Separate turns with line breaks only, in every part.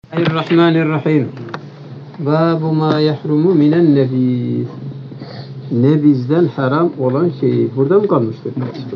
Bismillahirrahmanirrahim. Babu ma yahrumu minen nebiz. Nebizden haram olan şeyi. Burada mı kalmıştık?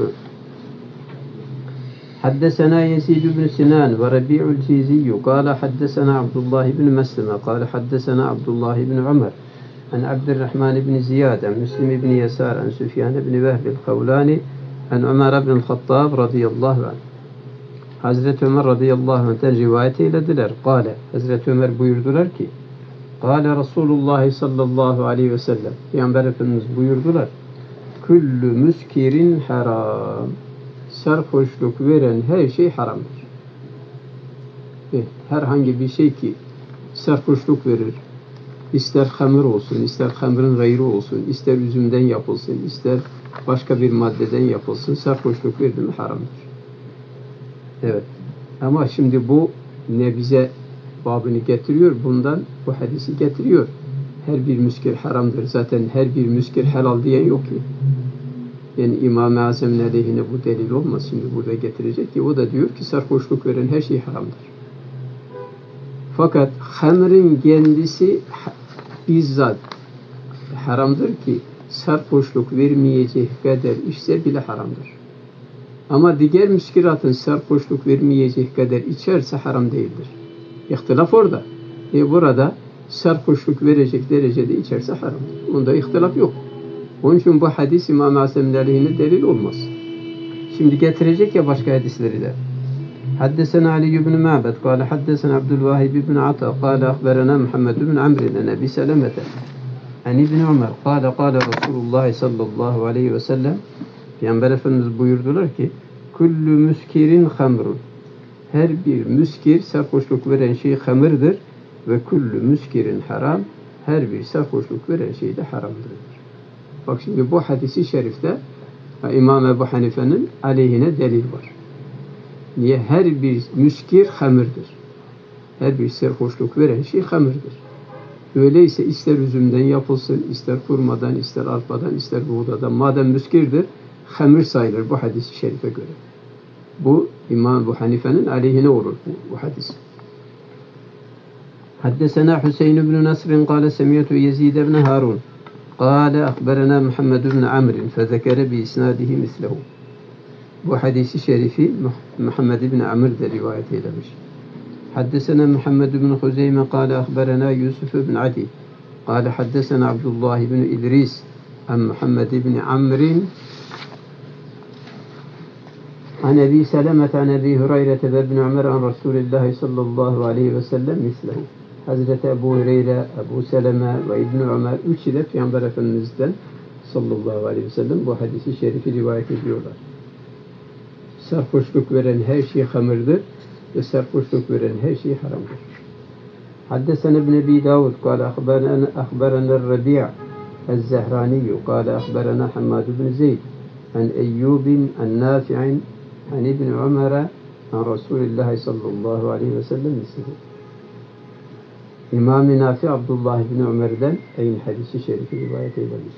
Haddesena Yezid ibn Sinan ve Rabi'ul Ciziyyu kâle haddesena Abdullah ibn Mesleme kâle haddesena Abdullah ibn Ömer an Abdurrahman ibn Ziyad an Müslim ibn Yasar an Süfyan ibn Vehb el-Kavlani an Ömer ibn el-Hattab radıyallahu anh. Hazreti Ömer radıyallahu anh'ten rivayet eylediler. Kâle, Hazreti Ömer buyurdular ki, Kâle Resulullah sallallahu aleyhi ve sellem, Peygamber Efendimiz buyurdular, Küllü müskirin haram. Sarhoşluk veren her şey haramdır. Herhangi bir şey ki sarhoşluk verir, ister hamur olsun, ister hamurun gayrı olsun, ister üzümden yapılsın, ister başka bir maddeden yapılsın, sarhoşluk verdi mi haramdır. Evet. Ama şimdi bu nebize babını getiriyor. Bundan bu hadisi getiriyor. Her bir müskir haramdır. Zaten her bir müskir helal diyen yok ki. Yani İmam-ı Azam'ın aleyhine bu delil olmaz. Şimdi burada getirecek ki o da diyor ki sarhoşluk veren her şey haramdır. Fakat hamrın kendisi bizzat haramdır ki sarhoşluk vermeyecek kadar içse bile haramdır. Ama diğer müskiratın sarhoşluk vermeyecek kadar içerse haram değildir. İhtilaf orada. Burada sarhoşluk verecek derecede içerse haramdır. Onda ihtilaf yok. Onun için bu hadis İmam-ı Azam'ın aleyhine delil olmaz. Şimdi getirecek ya başka hadisleri de. Haddesena Ali ibn Ma'bed kâle haddesena Abdülvahib ibn Ata kâle akberena Muhammed ibn Amrin Nebi Selamete an İbn Ömer kâle kâle Resulullah sallallahu aleyhi ve sellem Peygamber Efendimiz buyurdular ki Küllü müskirin hamrun. Her bir müskir sarhoşluk veren şey hamırdır ve küllü müskirin haram. Her bir sarhoşluk veren şey de haramdır. Bak şimdi bu hadisi şerifte İmam Ebu Hanife'nin aleyhine delil var. Niye? Her bir müskir hamırdır. Her bir sarhoşluk veren şey hamırdır. Öyleyse ister üzümden yapılsın, ister hurmadan, ister arpadan, ister buğdadan. Madem müskirdir, hamir sayılır bu hadis-i şerife göre. Bu İmam Ebu Hanife'nin aleyhine olur bu hadis. Haddesena Hüseyin ibn Nasr kâle semiyetü Yezid ibn Harun kâle akberena Muhammed ibn Amrin fezekere bi isnadihi mislehu. Bu hadisi şerifi Muhammed ibn Amr de rivayet eylemiş. Haddesena Muhammed ibn Huzeyme kâle akberena Yusuf ibn Adi kâle haddesena Abdullah ibn İdris an Muhammed ibn Amrin an Ebi Selemet an Ebi Hureyre ve İbn Ömer an Resulullah sallallahu aleyhi ve sellem mislehu. Hazreti Ebu Hureyre, Ebu Seleme ve İbn Ömer üçü de Peygamber Efendimiz'den sallallahu aleyhi ve sellem bu hadisi şerifi rivayet ediyorlar. Sarhoşluk veren her şey hamırdır ve sarhoşluk veren her şey haramdır. Haddesena İbn Ebi Davud kâle ahberena Rabi' el-Zehrani kâle ahberena Hammad ibn Zeyd an Eyyubin an Nafi'in an İbn Ömer'e an Resulullah sallallahu aleyhi ve sellem mislihi. İmam-ı Nafi Abdullah ibn Ömer'den aynı hadisi şerifi rivayet eylemiş.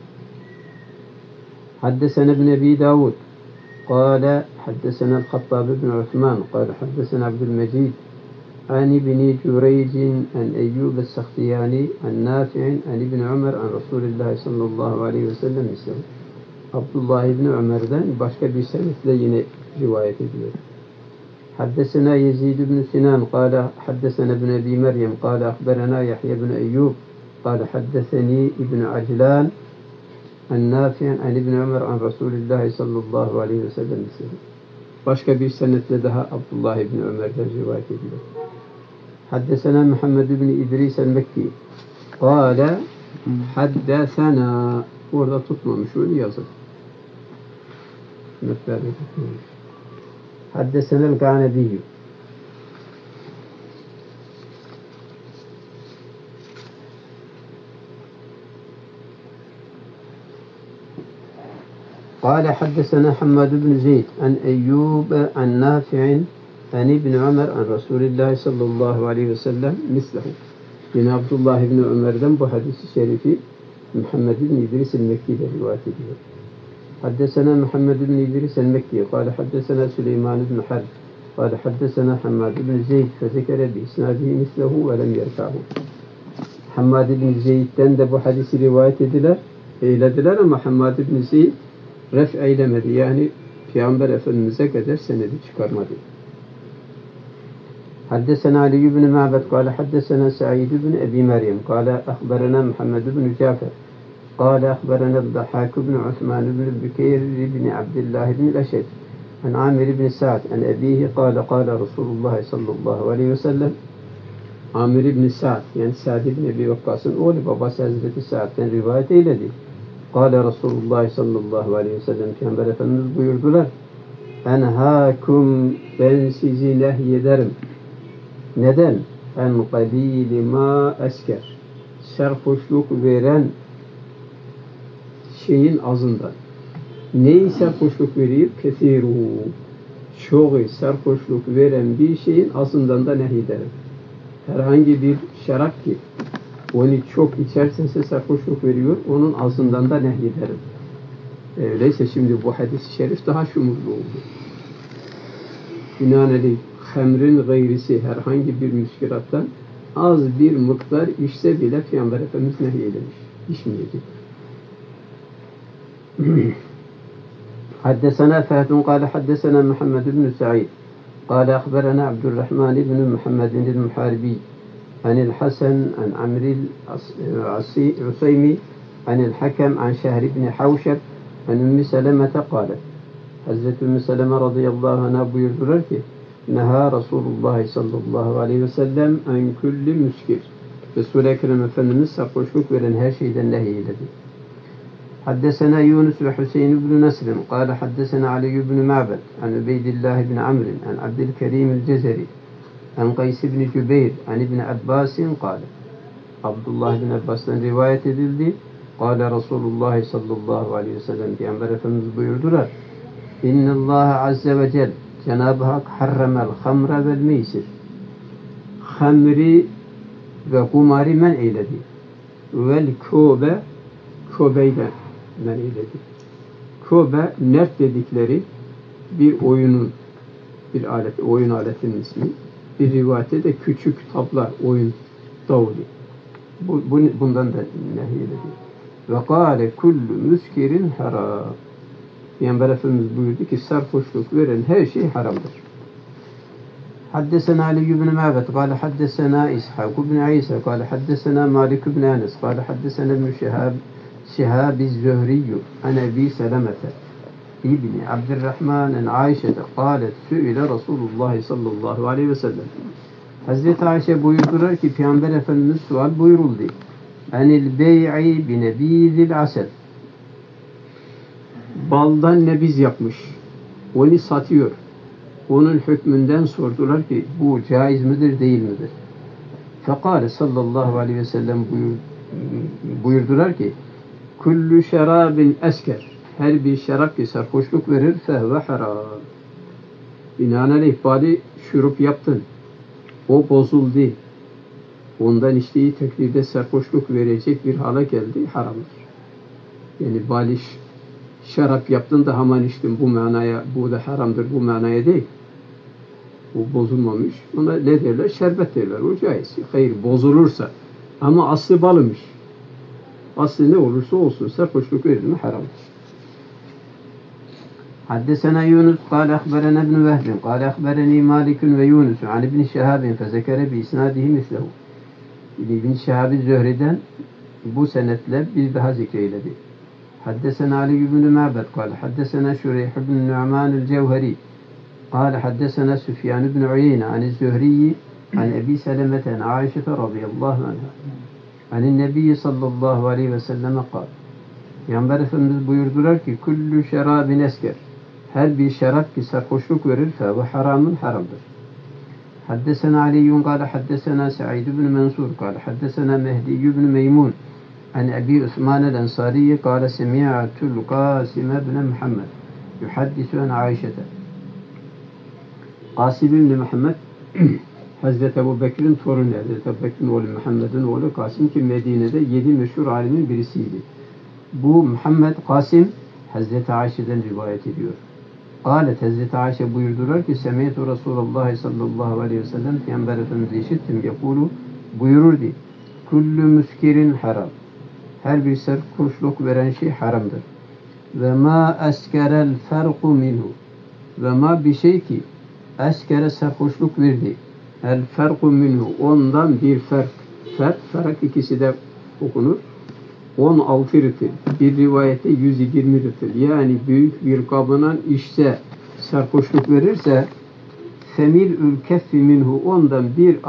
Haddesena İbn Ebi Davud قال حدثنا الخطاب بن عثمان قال حدثنا عبد المجيد عن ابن جريج عن أيوب السختياني عن نافع عن ابن عمر عن رسول الله صلى الله عليه وسلم مثله. Abdullah İbni Ömer'den başka bir senetle yine rivayet ediyor. Haddesena Yezid ibn Sinan قال حدثنا ابن أبي مريم قال أخبرنا يحيى بن أيوب قال حدثني ابن عجلان النافع عن ابن عمر عن رسول الله sallallahu aleyhi ve sellem. Başka bir senetle daha Abdullah İbni Ömer'den rivayet ediyor. Haddesena Muhammed ibn İdris el-Mekki قال حدثنا. Orada tutmamış, öyle yazın. Metlerde tutmamış. Haddesenel Ganebiyyü. قال حدثنا حماد بن زيد عن أيوب عن نافع عن ابن عمر عن رسول الله صلى الله عليه وسلم مثله. Yine Abdullah İbni Ömer'den bu hadisi şerifi Muhammed ibn İdris el-Mekki'de rivayet ediyor. حدثنا محمد بن إدريس المكي قال حدثنا سليمان بن حرب قال حدثنا حماد بن زيد فذكر بإسناده مثله ولم يرفعه. Hammad ibn Zeyd'den de bu hadisi rivayet eylediler ama Hammad ibn Zeyd ref eylemedi. Yani Peygamber Efendimiz'e kadar senedi çıkarmadı. حدثنا علي بن معبد قال حدثنا سعيد بن أبي مريم قال أخبرنا محمد بن جعفر قال أخبرنا الضحاك بن عثمان بن بكير بن عبد الله بن الأشد عن عامر بن سعد عن أبيه قال قال رسول الله صلى الله عليه وسلم. Amir ibn Sa'd, yani Sa'd ibn Ebi Vakkas'ın oğlu, babası Hazreti Sa'd'den rivayet eyledi. Kâle Resulullah sallallahu aleyhi ve sellem, Peygamber Efendimiz buyurdular. Enhâkum, ben sizi nehyederim. Neden? En qalîli mâ esker. Serhoşluk veren şeyin azından. Neyi serhoşluk veriyor? Kethîrû. Çoğu serhoşluk veren bir şeyin azından da nehyederim. Herhangi bir şarap ki onu çok içerse sarhoşluk veriyor, onun ağzından da nehyederim. Öyleyse şimdi bu hadis-i şerif daha şumurlu oldu. Binaenaleyh hamrin gayrisi herhangi bir müskirattan az bir miktar içse bile Peygamber Efendimiz nehyeylemiş. İçmeyecek. Haddesena Fâhdun kâle haddesena Muhammed ibn Sa'id قال أخبرنا عبد الرحمن بن محمد المحاربي عن الحسن عن عمرو العصيمي عن الحكم عن شهر بن حوشب عن أم سلمة قالت Hazreti Ümmü Seleme radıyallahu anh'a buyurdular ki Neha Resulullah sallallahu aleyhi ve sellem en kulli müskir. Resul-i Ekrem Efendimiz sarhoşluk veren her şeyden nehyeydi. حدثنا يونس وحسين بن نصر قال حدثنا علي بن معبد عن عبيد الله بن عمرو عن عبد الكريم الجزري عن قيس بن جبير عن ابن عباس قال Abdullah bin Abbas'tan rivayet edildi. Kâle Resulullah sallallahu aleyhi ve sellem, Peygamber Efendimiz buyurdular. İnnallâhe azze ve cel, Cenab-ı Hak harramel hamra vel meysir. Hamri ve kumari men eyledi. Vel kobe, kobeyle men eyledi. Kobe, nert dedikleri bir oyunun, bir alet, oyun aletinin ismi. Bir rivayette de küçük tablar, oyun davulu. Bundan da nehyedildi. Ve kâle kullu müskirin haram. Peygamber Efendimiz buyurdu ki sarhoşluk veren her şey haramdır. Haddesena Ali ibn Ma'bad قال حدثنا إسحاق بن عيسى قال حدثنا مالك بن أنس قال حدثنا ابن شهاب الزهري عن أبي سلمة ابن عبد الرحمن عن عائشة قالت سئل رسول الله صلى الله عليه وسلم. Hazreti Ayşe buyurdular ki Peygamber Efendimiz sual buyuruldu. Enil bey'i bi nebizil asel. Baldan nebiz yapmış. Onu satıyor. Onun hükmünden sordular ki bu caiz midir değil midir? Fekale sallallahu aleyhi ve sellem buyurdular ki kullu şerabin esker. Her bir şarap ki sarhoşluk verir fehve haram. Binaenaleyh bali şurup yaptın. O bozuldu. Ondan içtiği takdirde sarhoşluk verecek bir hale geldi, haramdır. Yani bali şarap yaptın da hemen içtin, bu manaya, bu da haramdır, bu manaya değil. Bu bozulmamış. Ona ne derler? Şerbet derler. O caiz. Hayır, bozulursa. Ama aslı balıymış. Aslı ne olursa olsun sarhoşluk verir mi? Haramdır. حدثنا يونس قال أخبرنا ابن وهب قال أخبرني مالك ويونس عن ابن شهاب فذكر بإسناده مثله. İbn Şihab Zühri'den bu senetle bir daha zikreyledi. حدثنا علي بن معبد قال حدثنا شريح بن نعمان الجوهري قال حدثنا سفيان بن عيينة عن الزهري عن أبي سلمة عن عائشة رضي الله عنها عن النبي صلى الله عليه وسلم قال. Peygamber Efendimiz buyurdular ki kullu şerabin esker. Her bir şarap ki sarhoşluk verir ve haramın haramdır. Haddesena Aliyyun kâle haddesena Sa'id ibn Mansur kâle haddesena Mehdi ibn Meymun an Ebi Osman el-Ensari kâle semi'atul Qasim ibn Muhammed yuhaddisu an Aişete. Qasim ibn Muhammed Hazreti Ebu Bekir'in torunu, Hazreti Ebu Bekir'in oğlu Muhammed'in oğlu Qasim ki Medine'de 7 meşhur alimin birisiydi. Bu Muhammed Qasim Hazreti Ayşe'den rivayet ediyor. Kâlet Hazreti Ayşe buyurdular ki Semîtu Resulullah sallallahu aleyhi ve sellem Peygamber Efendimiz'i işittim yapulu buyurur di. Kullu muskirin haram. Her bir sarhoşluk veren şey haramdır. Ve ma eskerel ferku minhu. Ve ma bir şey ki eskere sarhoşluk verdi. El ferku minhu. Ondan bir ferk. Ferk ikisi de okunur. 16 ritil. Bir rivayette 120 ritil. Yani büyük bir kabına içse sarhoşluk verirse femil'ül keffi minhu ondan bir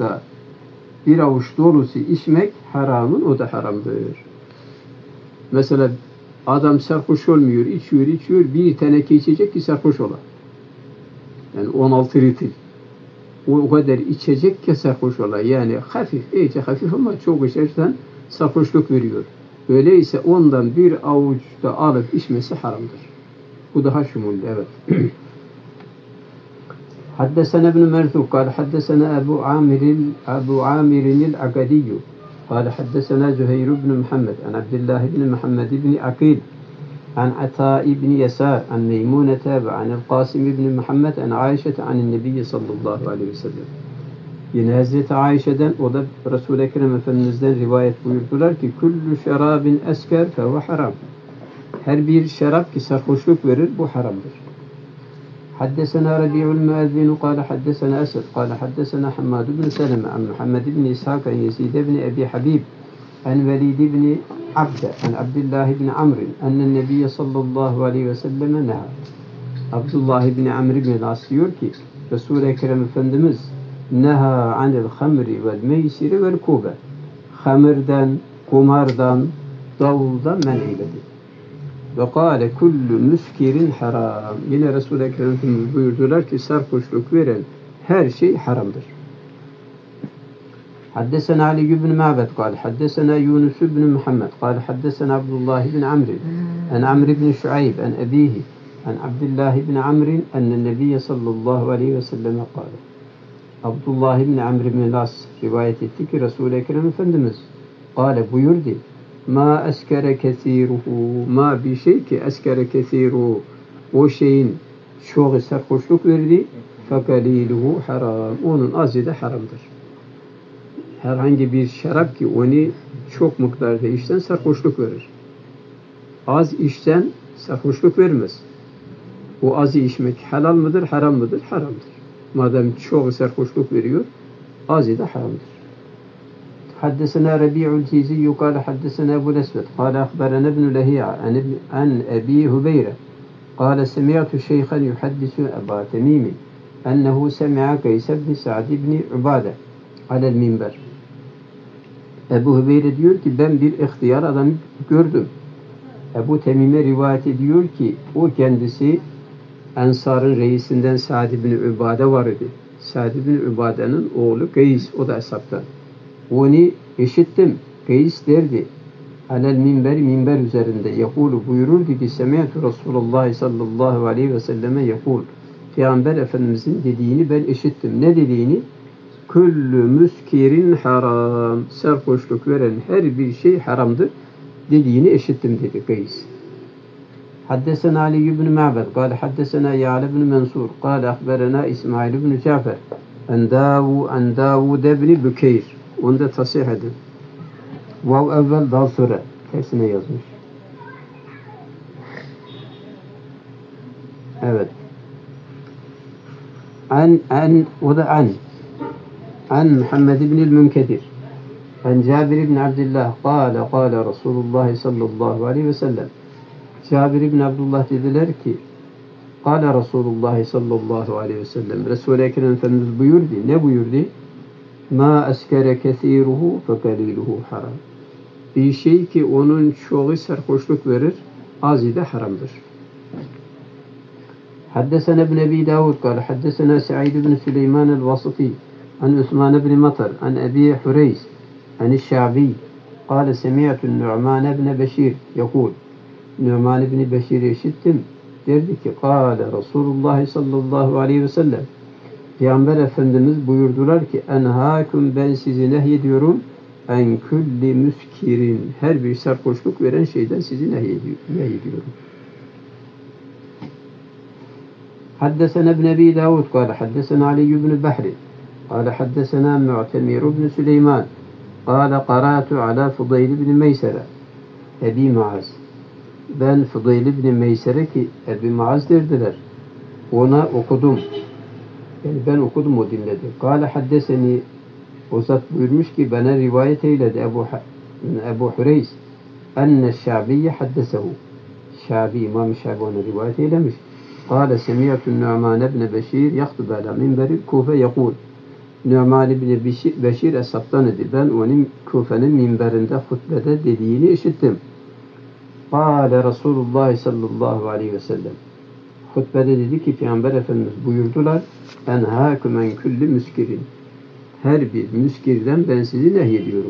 avuç dolusu içmek haramın o da haramdır. Mesela adam sarhoş olmuyor, içiyor, bir teneke içecek ki sarhoş ola. Yani 16 ritil. O kadar içecek ki sarhoş ola. Yani iyice hafif ama çok içersen sarhoşluk veriyor. Öyleyse ondan bir avuçta alıp içmesi haramdır. Bu daha şumulli, evet. Haddesena ibn Merzuq, kâle haddesena Ebu Amir'in el-Akadiyyu, kâle haddesena Züheyr ibn Muhammed, an Abdullah ibn Muhammed ibn Akil, an Ata ibn Yasar, an Meymunete ve an el-Qasim ibn Muhammed, an Ayşete, an Nebiyyü sallallahu aleyhi ve sellem. Yine Hazreti Ayşe'den, o da Resul-i Ekrem Efendimiz'den rivayet buyurdular ki kullu şerabin esker fehuve haram. Her bir şarap ki sarhoşluk verir, bu haramdır. Haddesena Rabi'ul Müezzinu kâle haddesena Esed kâle haddesena Hammad ibn Seleme an Muhammed ibn İshak an Yezid ibn Ebi Habib an Velid ibn Abde an Abdullah ibn Amr enne Nebiye sallallahu aleyhi ve selleme neha. Abdullah ibn Amr ibn As diyor ki Resul-i Ekrem Efendimiz neha anil hamri vel meysiri vel kube. Hamirden, kumardan, davuldan men eyledi. Ve kâle kullu müskirin haram. Yine Resul-i Ekrem Efendimiz buyurdular ki sarhoşluk veren her şey haramdır. Haddesena Ali ibn Ma'bed kâle haddesena Yunus ibn Muhammed kâle haddesena Abdullah ibn Amr en Amr ibn Şuayb en ebihi en Abdullah ibn Amr enne Nebiye sallallahu aleyhi ve selleme kâle. Abdullah ibn Amr ibn Las rivayet etti ki Resul-i Ekrem Efendimiz kâle buyurdu. Ma eskere kesiruhu. Ma bir şey ki eskere kesiruhu. O şeyin çoğu sarhoşluk verdi. Fekaliluhu haram. Onun azı da haramdır. Herhangi bir şarap ki onu çok miktarda içten sarhoşluk verir. Az içten sarhoşluk vermez. O azı içmek helal mıdır, haram mıdır? Haramdır. Madem çok sarhoşluk veriyor, azı da haramdır. حدثنا ربيع الجيزي قال حدثنا أبو الأسود قال أخبرنا ابن لهيعة عن أبي هبيرة قال سمعت شيخا يحدث أبا تميم أنه سمع قيس بن سعد بن عبادة على المنبر. Ebu Hübeyre diyor ki ben bir ihtiyar adamı gördüm. Ebu Temim'e rivayet ediyor ki o kendisi Ensar'ın reisinden Sa'd ibn Übade var idi. Sa'd ibn Übade'nin oğlu Kays, o da hesaptan. Onu işittim. Kays derdi. Alel minber üzerinde yakulu buyururdu ki Semî'tu Resulullah sallallahu aleyhi ve selleme yakul. Peygamber Efendimizin dediğini ben işittim. Ne dediğini? Kullu müskirin haram. Sarhoşluk veren her bir şey haramdır dediğini işittim dedi Kays. Haddesena Ali ibn Ma'bed kâle haddesena Ya'la ibn Mansur kâle ahberena İsmail ibn Cafer en Davud ibn Bükeyr. Onu da tasih edin. Vav evvel daha sonra tersine yazmış. Evet. O da an Muhammed ibn el-Münkedir an Cabir ibn Abdullah kâle Resulullah sallallahu aleyhi ve sellem. Cabir ibn Abdullah dediler ki kâle Resulullah sallallahu aleyhi ve sellem. Resul-i Ekrem Efendimiz buyurdu. Ne buyurdu? Ma eskere kesiruhu fekaliluhu haram. Bir şey ki onun çoğu sarhoşluk verir, azı da haramdır. Haddesena ibn Ebi Davud kâle haddesena Sa'id ibn Süleyman el-Vasıti an Osman ibn Matar an Ebi Hureys an Şabi kâle semi'tu Nu'man ibn Beşir yakul. Nu'man ibn Beşir'i işittim. Derdi ki kâle Resulullah sallallahu aleyhi ve sellem. Peygamber Efendimiz buyurdular ki enhâküm ben sizi nehyediyorum en külli müskirin her bir sarhoşluk veren şeyden sizi nehyediyorum. حدثنا ابن أبي داود قال حدثنا علي بن بحر قال حدثنا معتمر بن سليمان قال قرأت على فضيل بن ميسرة أبي معاذ. Ben Fudayl ibn Meysere ki Ebi Maaz derdiler. Ona okudum. Yani ben okudum, o dinledi. Kâle haddeseni, o zat buyurmuş ki bana rivayet eyledi Ebu Hureyz enne Şabi'ye haddesehu. Şabi, İmam-ı Şabi ona rivayet eylemiş. Kâle semiyatun Nu'man ibn Beşir yahtub ala minberil Kufe yekûl. Nu'man ibn Beşir Eshab'tan idi. Ben onun Kufe'nin minberinde hutbede dediğini işittim. Kâle Resulullah sallallahu aleyhi ve sellem. Hutbede dedi ki Peygamber Efendimiz buyurdular. Enhâkum en kulli müskirin. Her bir müskirden ben sizi nehyediyorum.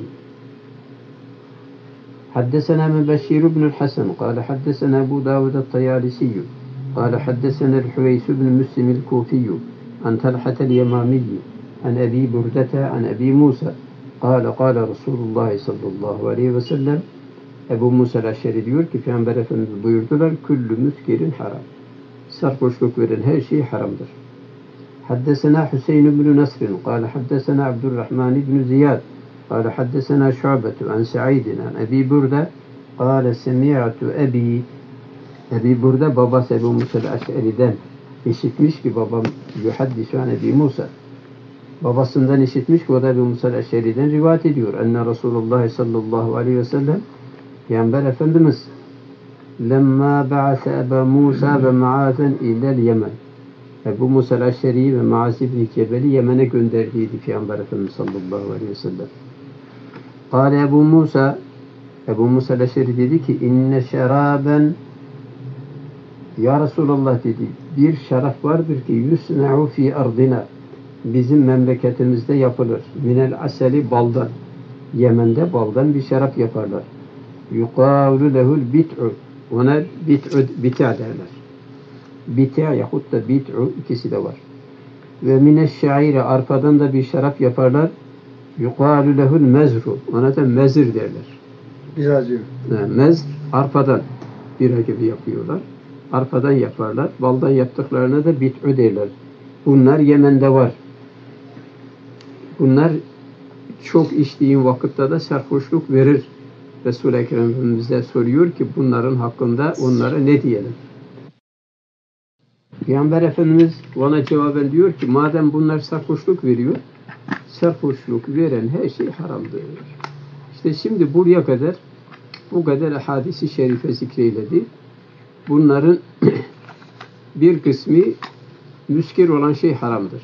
Haddesena Mübeşşir ibnül Hasan. Kâle haddesena Ebu Davud el-Tayalisiyyü. Kâle haddesena el-Hüveys ibn Müslim el-Kufiyyü. An Talhatel Yemamiyyü. An Ebi Burdete. An Ebi Musa. Kâle Resulullah sallallahu aleyhi ve sellem. Ebu Musa el-Eşşeri diyor ki Peygamber Efendimiz buyurdular. Küllü müskirin haram. Sarhoşluk veren her şey haramdır. Haddesena Hüseyin ibn Nasr. Kâle haddesena Abdurrahman ibn Ziyad. Kâle haddesena Şu'betu an Sa'idin an Ebi Burda. Kâle semi'tu Ebi. Ebi Burda babası Ebu Musa el-Eşşeri'den işitmiş ki babam yuhaddisu an Ebi Musa. Babasından işitmiş ki o da Ebu Musa el-Eşşeri'den rivayet ediyor. Enne Resulullah sallallahu aleyhi ve sellem Peygamber Efendimiz lemma ba'ase Ebu Musa ve Muazen ilel Yemen. Ebu Musa el-Eşşeri ve Muaz ibn Cebel'i Yemen'e gönderdiydi Peygamber Efendimiz sallallahu aleyhi ve sellem. Kâle Ebu Musa el-Eşşeri dedi ki inne şeraben, ya Resulallah dedi, bir şarap vardır ki yusna'u fi ardina, bizim memleketimizde yapılır. Minel aseli, baldan. Yemen'de baldan bir şarap yaparlar. Yukâlu lehul bit'u, ona bit'a derler. Bit'a yahut da bit'u, ikisi de var. Ve mineşşaire, arpadan da bir şarap yaparlar. Yukâlu lehul mezru, ona da mezir derler.
Biracı.
Mezr, arpadan bira gibi yapıyorlar. Arpadan yaparlar. Baldan yaptıklarına da bit'u derler. Bunlar Yemen'de var. Bunlar çok içtiğin vakitte de sarhoşluk verir. Resul-i Ekrem bize soruyor ki bunların hakkında onlara ne diyelim? Peygamber Efendimiz ona cevaben diyor ki madem bunlar sarhoşluk veriyor, sarhoşluk veren her şey haramdır. İşte şimdi buraya kadar bu kadar hadisi şerife zikreyledi. Bunların bir kısmı müskir olan şey haramdır.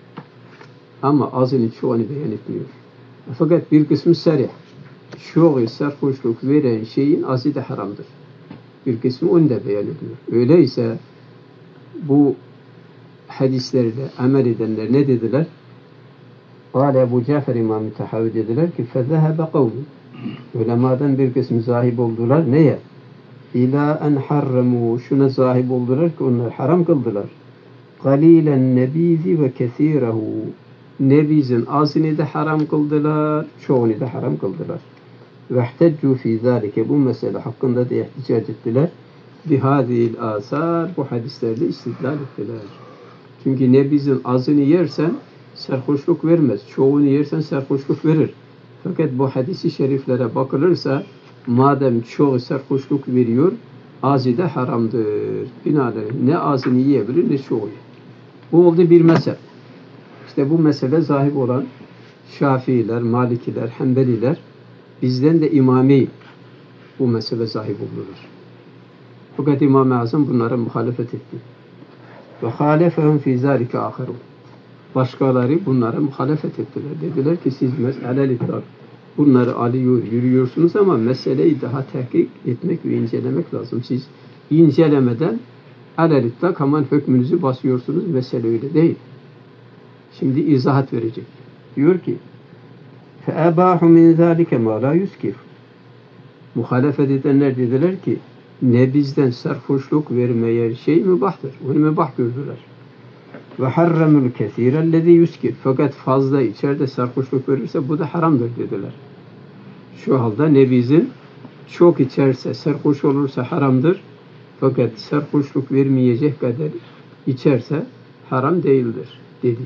Ama azını çoğunu beyan etmiyor. Fakat bir kısmı sarih. Çoğu sarhoşluk veren şeyin azı da haramdır. Bir kısmı onu da beyan ediyor. Öyleyse bu hadislerle amel edenler ne dediler? Kâle Ebu Cafer İmam-ı Tahavi dediler ki فَذَهَبَ قَوْمُ, ulemadan bir kısmı zahib oldular. Neye? İlâ en harremû, şuna zahib oldular ki onlar haram kıldılar. قَلِيلًا nebizi ve kesîrehu, nebizin azını da haram kıldılar, çoğunu da haram kıldılar. وَاحْتَجُّوا فِي ذَٰلِكَ, bu mesele hakkında da ihticac ettiler. بِهَذِهِ الْآثَارِ, bu hadislerle istidlal ettiler. Çünkü nebizin azını yersen sarhoşluk vermez. Çoğunu yersen sarhoşluk verir. Fakat bu hadisi şeriflere bakılırsa madem çoğu sarhoşluk veriyor, azı da haramdır. Binaenaleyh ne azını yiyebilir ne çoğunu. Bu oldu bir mezhep. İşte bu mesele zahib olan Şafiiler, Malikiler, Hanbeliler, bizden de İmami bu mesele zahib olurlar. Fakat İmam-ı Azam bunlara muhalefet etti. Ve halefehum fî zâlike âkharûn. Başkaları bunlara muhalefet ettiler. Dediler ki siz mes'elel-itlâk bunları alıyor, yürüyorsunuz ama meseleyi daha tahkik etmek ve incelemek lazım. Siz incelemeden alel-itlâk hemen hükmünüzü basıyorsunuz. Mesele öyle değil. Şimdi izahat verecek. Diyor ki فَأَبَاحُ مِنْ ذَٰلِكَ مَا لَا يُسْكِرُ. Muhalefet edenler dediler ki nebizden sarhoşluk vermeye şey mübahtır. Onu mübah gördüler. وَحَرَّمُ الْكَثِيرَ الَّذ۪ي يُسْكِرُ. Fakat fazla içeride sarhoşluk verirse bu da haramdır dediler. Şu halde nebizin çok içerse, sarhoş olursa haramdır. Fakat sarhoşluk vermeyecek kadar içerse haram değildir dedi.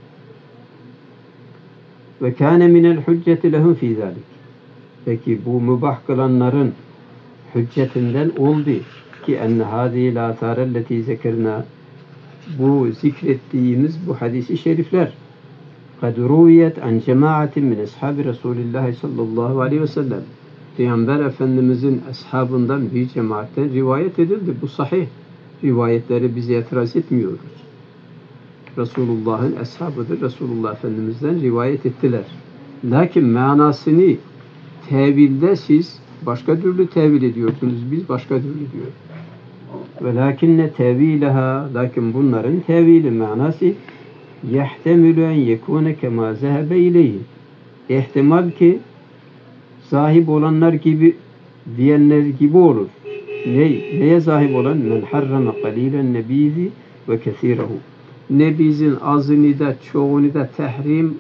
Ve kâne minel hücceti lehum fî zâlik. Peki bu mübah kılanların hüccetinden oldu ki enne hâzîl âthârelletî zekernâ, bu zikrettiğimiz bu hadisi şerifler kad ruviyet an cemaatin min ashabi Resulillah sallallahu aleyhi ve sellem, Peygamber Efendimizin ashabından bir cemaatten rivayet edildi. Bu sahih. Rivayetleri bize itiraz etmiyoruz. Resulullah'ın ashabıdır. Resulullah Efendimiz'den rivayet ettiler. Lakin manasını tevilde siz başka türlü tevil ediyorsunuz. Biz başka türlü diyoruz. Velakinne tevileha, lakin bunların tevili manası yehtemilü en yekune kema zehebe ileyhi. İhtimal ki sahip olanlar gibi diyenler gibi olur. Neye sahip olan? Men harrama qalilen nebizi ve kesirehu. Nebizin azını da çoğunu da tahrim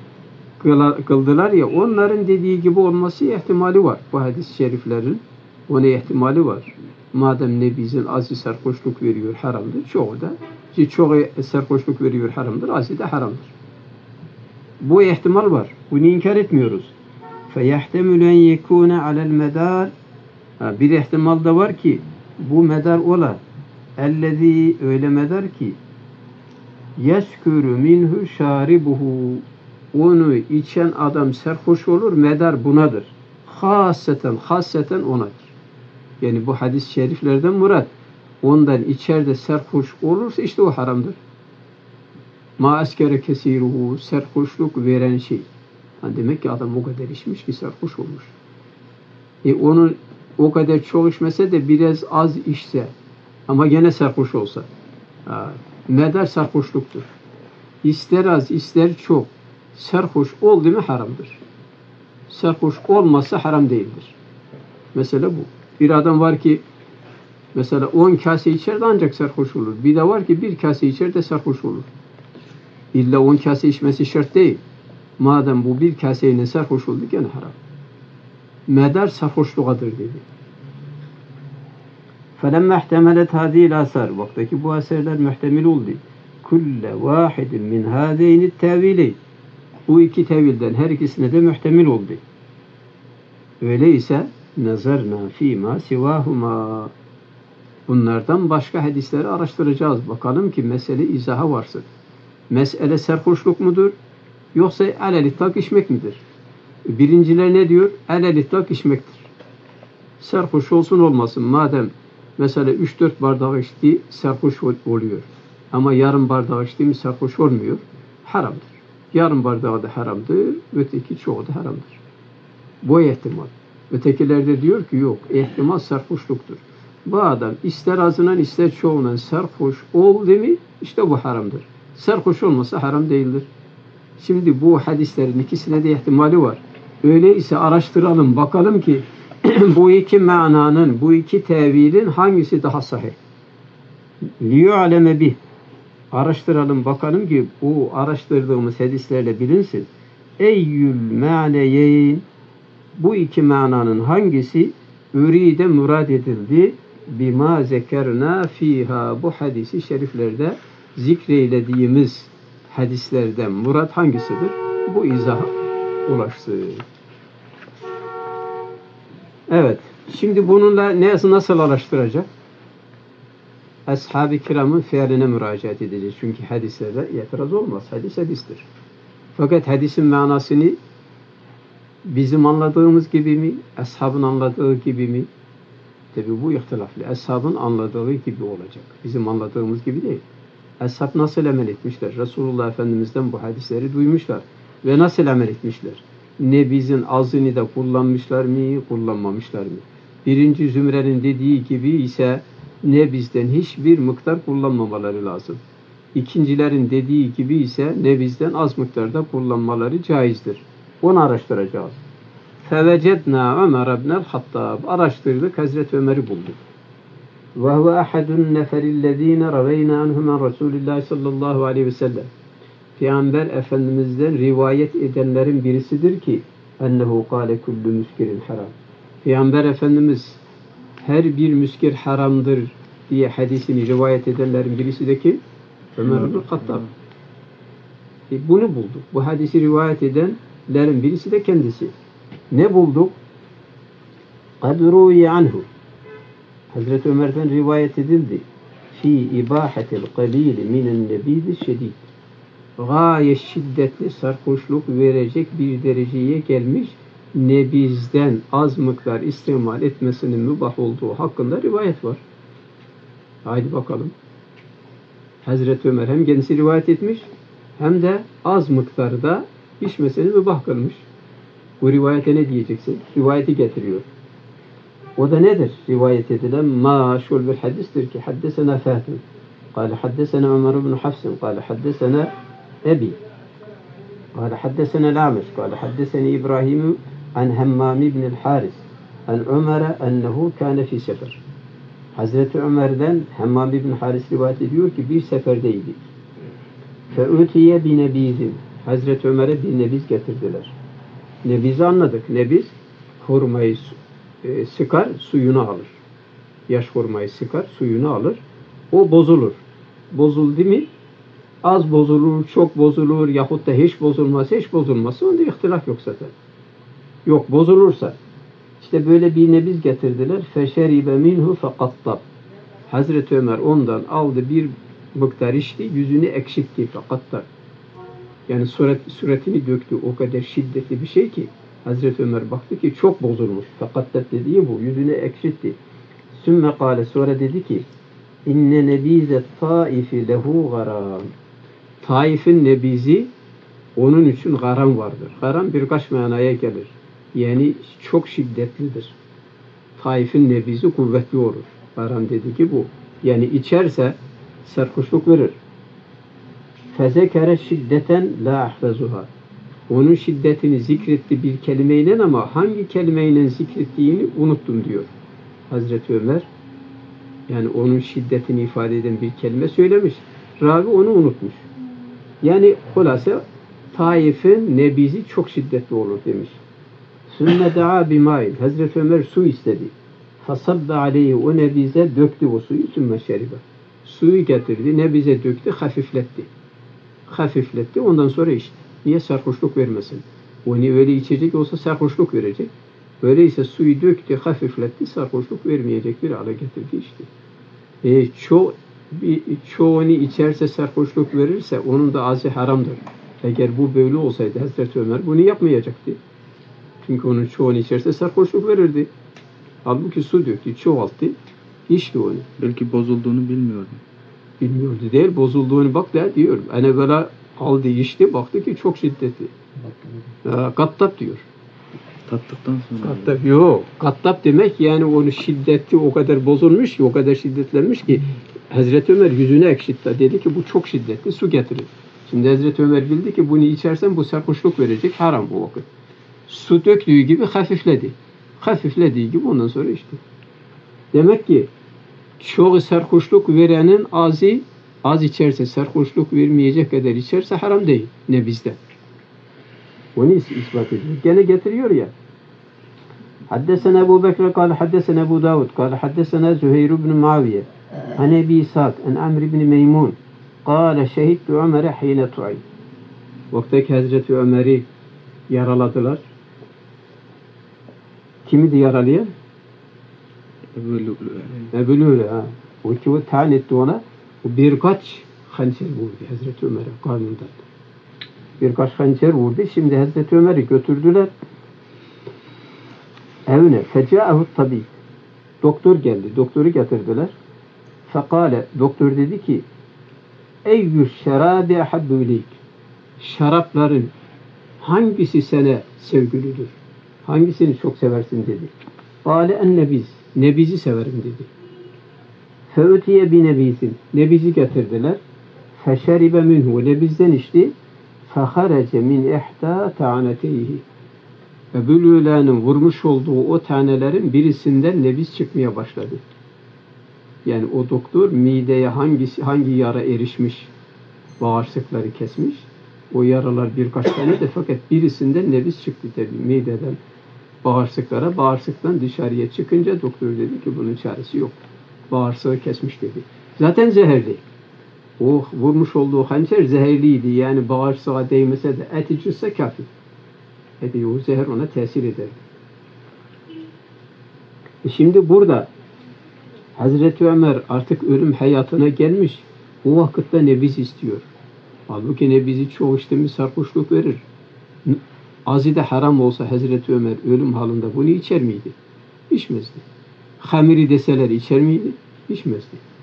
kıldılar ya, onların dediği gibi olması ihtimali var. Bu hadis-i şeriflerin ona ihtimali var. Madem nebizin azı sarhoşluk veriyor, haramdır. Çoğu sarhoşluk veriyor, haramdır. Azı da haramdır. Bu ihtimal var. Bunu inkar etmiyoruz. فَيَحْتَمِلُ اَنْ يَكُونَ عَلَى الْمَدَارِ, bir ihtimal da var ki bu medar ola. اَلَّذ۪ي, öyle medar ki يَسْكُرُ مِنْهُ شَارِبُهُ, onu içen adam sarhoş olur. Medar bunadır. Hasseten onadır. Yani bu hadis-i şeriflerden murat, ondan içeride sarhoş olursa işte o haramdır. Ma askere kesiruhu, sarhoşluk veren şey. Demek ki adam o kadar içmiş ki sarhoş olmuş. Onun o kadar çok içmese de biraz az içse ama gene sarhoş olsa, medar sarhoşluktur. İster az ister çok sarhoş oldu mu haramdır. Sarhoş olmazsa haram değildir. Mesela bu. Bir adam var ki mesela 10 kase içer de ancak sarhoş olur. Bir de var ki 1 kase içer de sarhoş olur. İlla 10 kase içmesi şart değil. Madem bu 1 kaseyle sarhoş oldu gene haram. Medar sarhoşluğadır dedi. فَلَمَّا احْتَمَلَتْ هَذ۪ي الْاَثَارِ, vaktaki bu eserler muhtemel oldu. كُلَّ وَاحِدٍ مِنْ هَذَيْنِ التَّاوِيلَيْنِ, bu iki tevilden her ikisine de muhtemel oldu. Öyleyse nazarna fîmâ sivâhumâ, bunlardan başka hadisleri araştıracağız. Bakalım ki mesele izahı varsın. Mesele sarhoşluk mudur? Yoksa el-itlak içmek midir? Birinciler ne diyor? El-itlak içmektir. Sarhoş olsun olmasın. Madem mesela 3-4 bardağı içti, sarhoş oluyor. Ama yarım bardağı içti mi sarhoş olmuyor. Haramdır. Yarım bardağı da haramdır, öteki çoğu da haramdır. Bu ihtimal. Ötekiler de diyor ki yok, ihtimal sarhoşluktur. Bu adam ister azından ister çoğundan sarhoş oldu mu, işte bu haramdır. Sarhoş olmasa haram değildir. Şimdi bu hadislerin ikisine de ihtimali var. Öyleyse araştıralım, bakalım ki bu iki mananın, bu iki tevilin hangisi daha sahih? لِيُعْلَمَ bih. Araştıralım, bakalım ki bu araştırdığımız hadislerle bilinsin. Eyyül ma'neyeyn, bu iki mananın hangisi üride murad edildi? Bima zekerna fiha, bu hadisi şeriflerde zikreylediğimiz hadislerden murad hangisidir? Bu izaha ulaştı. Evet. Şimdi bununla nasıl araştıracak? Ashab-ı kiramın fiiline müracaat edeceğiz. Çünkü hadislerde itiraz olmaz. Hadis hadistir. Fakat hadisin manasını bizim anladığımız gibi mi? Ashabın anladığı gibi mi? Tabi bu ihtilaflı. Ashabın anladığı gibi olacak. Bizim anladığımız gibi değil. Ashab nasıl amel etmişler? Resulullah Efendimiz'den bu hadisleri duymuşlar. Ve nasıl amel etmişler? Nebizin azını da kullanmışlar mı? Kullanmamışlar mı? Birinci zümrenin dediği gibi ise nebizden hiçbir miktar kullanmamaları lazım. İkincilerin dediği gibi ise nebizden az miktarda kullanmaları caizdir. Onu araştıracağız. Fevecedna Ömer ibnel Hattab. Araştırdık, Hazreti Ömer'i bulduk. Ve huve ahadun neferillezine raveyna anhum an Resulillah sallallahu aleyhi ve sellem. Peygamber Efendimiz'den rivayet edenlerin birisidir ki ennehu kâle kullu müskirin haram. Peygamber Efendimiz her bir müskir haramdır diye hadisini rivayet edenlerin birisi de kim? Ömer ibn Hattab. Bunu bulduk. Bu hadisi rivayet edenlerin birisi de kendisi. Ne bulduk? قَدْ رُوِيَ عَنْهُ Hazreti Ömer'den rivayet edildi. Fi ibahatil qalil minen nebidi şedid. Gayet şiddetli sarhoşluk verecek bir dereceye gelmiş nebizden az miktar istimal etmesinin mübah olduğu hakkında rivayet var. Haydi bakalım. Hazreti Ömer hem kendisi rivayet etmiş hem de az miktarda içmesini mübah kılmış. Bu rivayete ne diyeceksin? Rivayeti getiriyor. O da nedir? Rivayet edilen maşhur bir hadistir ki haddesena Fatih. قال حدثنا عمر بن حفص قال حدثنا أبي قال حدثنا الأعمش قال حدثني إبراهيم عن همام بن الحارث عن عمر أنه كان في سفر. Hazreti Ömer'den Hemmam ibn Haris rivayet ediyor ki bir seferdeydik. فَاُتِيَ بِنَب۪يزٍ Hazreti Ömer'e bir nebiz getirdiler. Nebizi anladık. Nebiz hurmayı sıkar, suyunu alır. Yaş hurmayı sıkar, suyunu alır. O bozulur. Bozuldu mi? Az bozulur, çok bozulur yahut da hiç bozulmaz, hiç bozulmazsa onda ihtilaf yok zaten. Yok, bozulursa. İşte böyle bir nebiz getirdiler. فَشَرِبَ مِنْهُ فَقَطَّبْ Hazreti Ömer ondan aldı bir miktar içti, yüzünü ekşitti. فَقَطَّبْ Yani suretini döktü. O kadar şiddetli bir şey ki Hazreti Ömer baktı ki çok bozulmuş. فَقَطَّبْ dediği bu. Yüzünü ekşitti. ثُمَّ قَالَ Sonra dedi ki İnne nebize taifi lehu garam. Taif'in nebizi onun için garam vardır. Garam birkaç manaya gelir. Yani çok şiddetlidir. Taif'in nebizi kuvvetli olur. Garam dedi ki bu. Yani içerse sarhoşluk verir. Fezekere şiddeten la ahfezuha. Onun şiddetini zikretti bir kelimeyle ama hangi kelimeyle zikrettiğini unuttum diyor Hazreti Ömer. Yani onun şiddetini ifade eden bir kelime söylemiş. Ravi onu unutmuş. Yani hulasa Taif'in nebizi çok şiddetli olur demiş. Sümme da'a bimail. Hazreti Ömer su istedi. Fasabbe aleyhi. O nebize döktü o suyu. Sümme şeribe. Suyu getirdi. Nebize döktü. Hafifletti. Hafifletti. Ondan sonra içti. Niye? Sarhoşluk vermesin. Onu öyle içecek olsa sarhoşluk verecek. Öyleyse suyu döktü, hafifletti, sarhoşluk vermeyecek bir hale getirdi işte. Çoğunu içerse sarhoşluk verirse onun da azı haramdır. Eğer bu böyle olsaydı Hazreti Ömer bunu yapmayacaktı. Çünkü onun çoğunu içerse sarhoşluk verirdi. Halbuki su döktü, çoğalttı, içti onu.
Belki bozulduğunu bilmiyordu.
Bilmiyordu değil, bozulduğunu bak da diyor. Hani böyle aldı, içti, baktı ki çok şiddetli. Kattab diyor.
Tattıktan sonra.
Kattab yok. Kattab demek yani onun şiddeti o kadar bozulmuş ki, o kadar şiddetlenmiş ki Hazreti Ömer yüzüne ekşitti. Dedi ki bu çok şiddetli, su getirin. Şimdi Hazreti Ömer bildi ki bunu içersen bu sarhoşluk verecek, haram bu vakit. Su döktüğü gibi hafifledi. Hafiflediği gibi ondan sonra içti. Demek ki çoğu sarhoşluk verenin az içerse, sarhoşluk vermeyecek kadar içerse haram değil. Ne bizde. Onu ispat ediyor. Gene getiriyor ya. Haddesena Ebu Bekir kâle haddesena Ebu Davud kâle haddesena Züheyr ibn Muaviye an Ebi İshak an Amr ibn Meymun kâle şehittu Ömer'e hîne tu'ay. Vaktaki Hazreti Ömer'i yaraladılar. Kimi de yaralayan? Ebu Lüle. O ki o tayin etti ona. Birkaç hançer vurdu Hazreti Ömer'e karnından. Birkaç hançer vurdu. Şimdi Hazreti Ömer'i götürdüler. Evine. Feca'ahu tabib. Doktor geldi. Doktoru getirdiler. Fekale. Doktor dedi ki Eyyü şerabi ahabbu ileyk. Şarapların hangisi sana sevgilidir? Hangisini çok seversin dedi. Kale en nebiz. Nebizi severim dedi. Feutiye bi nebizin. Nebizi getirdiler. Feşeribe minhu. Nebizden içti. Feharece min ihta ta'aneteyhi. Ebu Lüle'nin vurmuş olduğu o tanelerin birisinden nebiz çıkmaya başladı. Yani o doktor mideye hangi yara erişmiş, bağırsakları kesmiş. O yaralar birkaç tane de fakat birisinden nebiz çıktı tabii mideden bağırsaklara, bağırsaktan dışarıya çıkınca doktor dedi ki bunun çaresi yok. bağırsağı kesmiş dedi. Zaten zehirli. O vurmuş olduğu hançer zehirliydi. Yani bağırsağa değmese de et içirse kafi. O zehir ona tesir eder. Şimdi burada Hazreti Ömer artık ölüm hayatına gelmiş. O vakitte nebiz istiyor. Halbuki nebizi çoğu işte sarhoşluk verir. Azide haram olsa Hazreti Ömer ölüm halinde bunu içer miydi? İçmezdi. Hamiri deseler içer miydi? İçmezdi.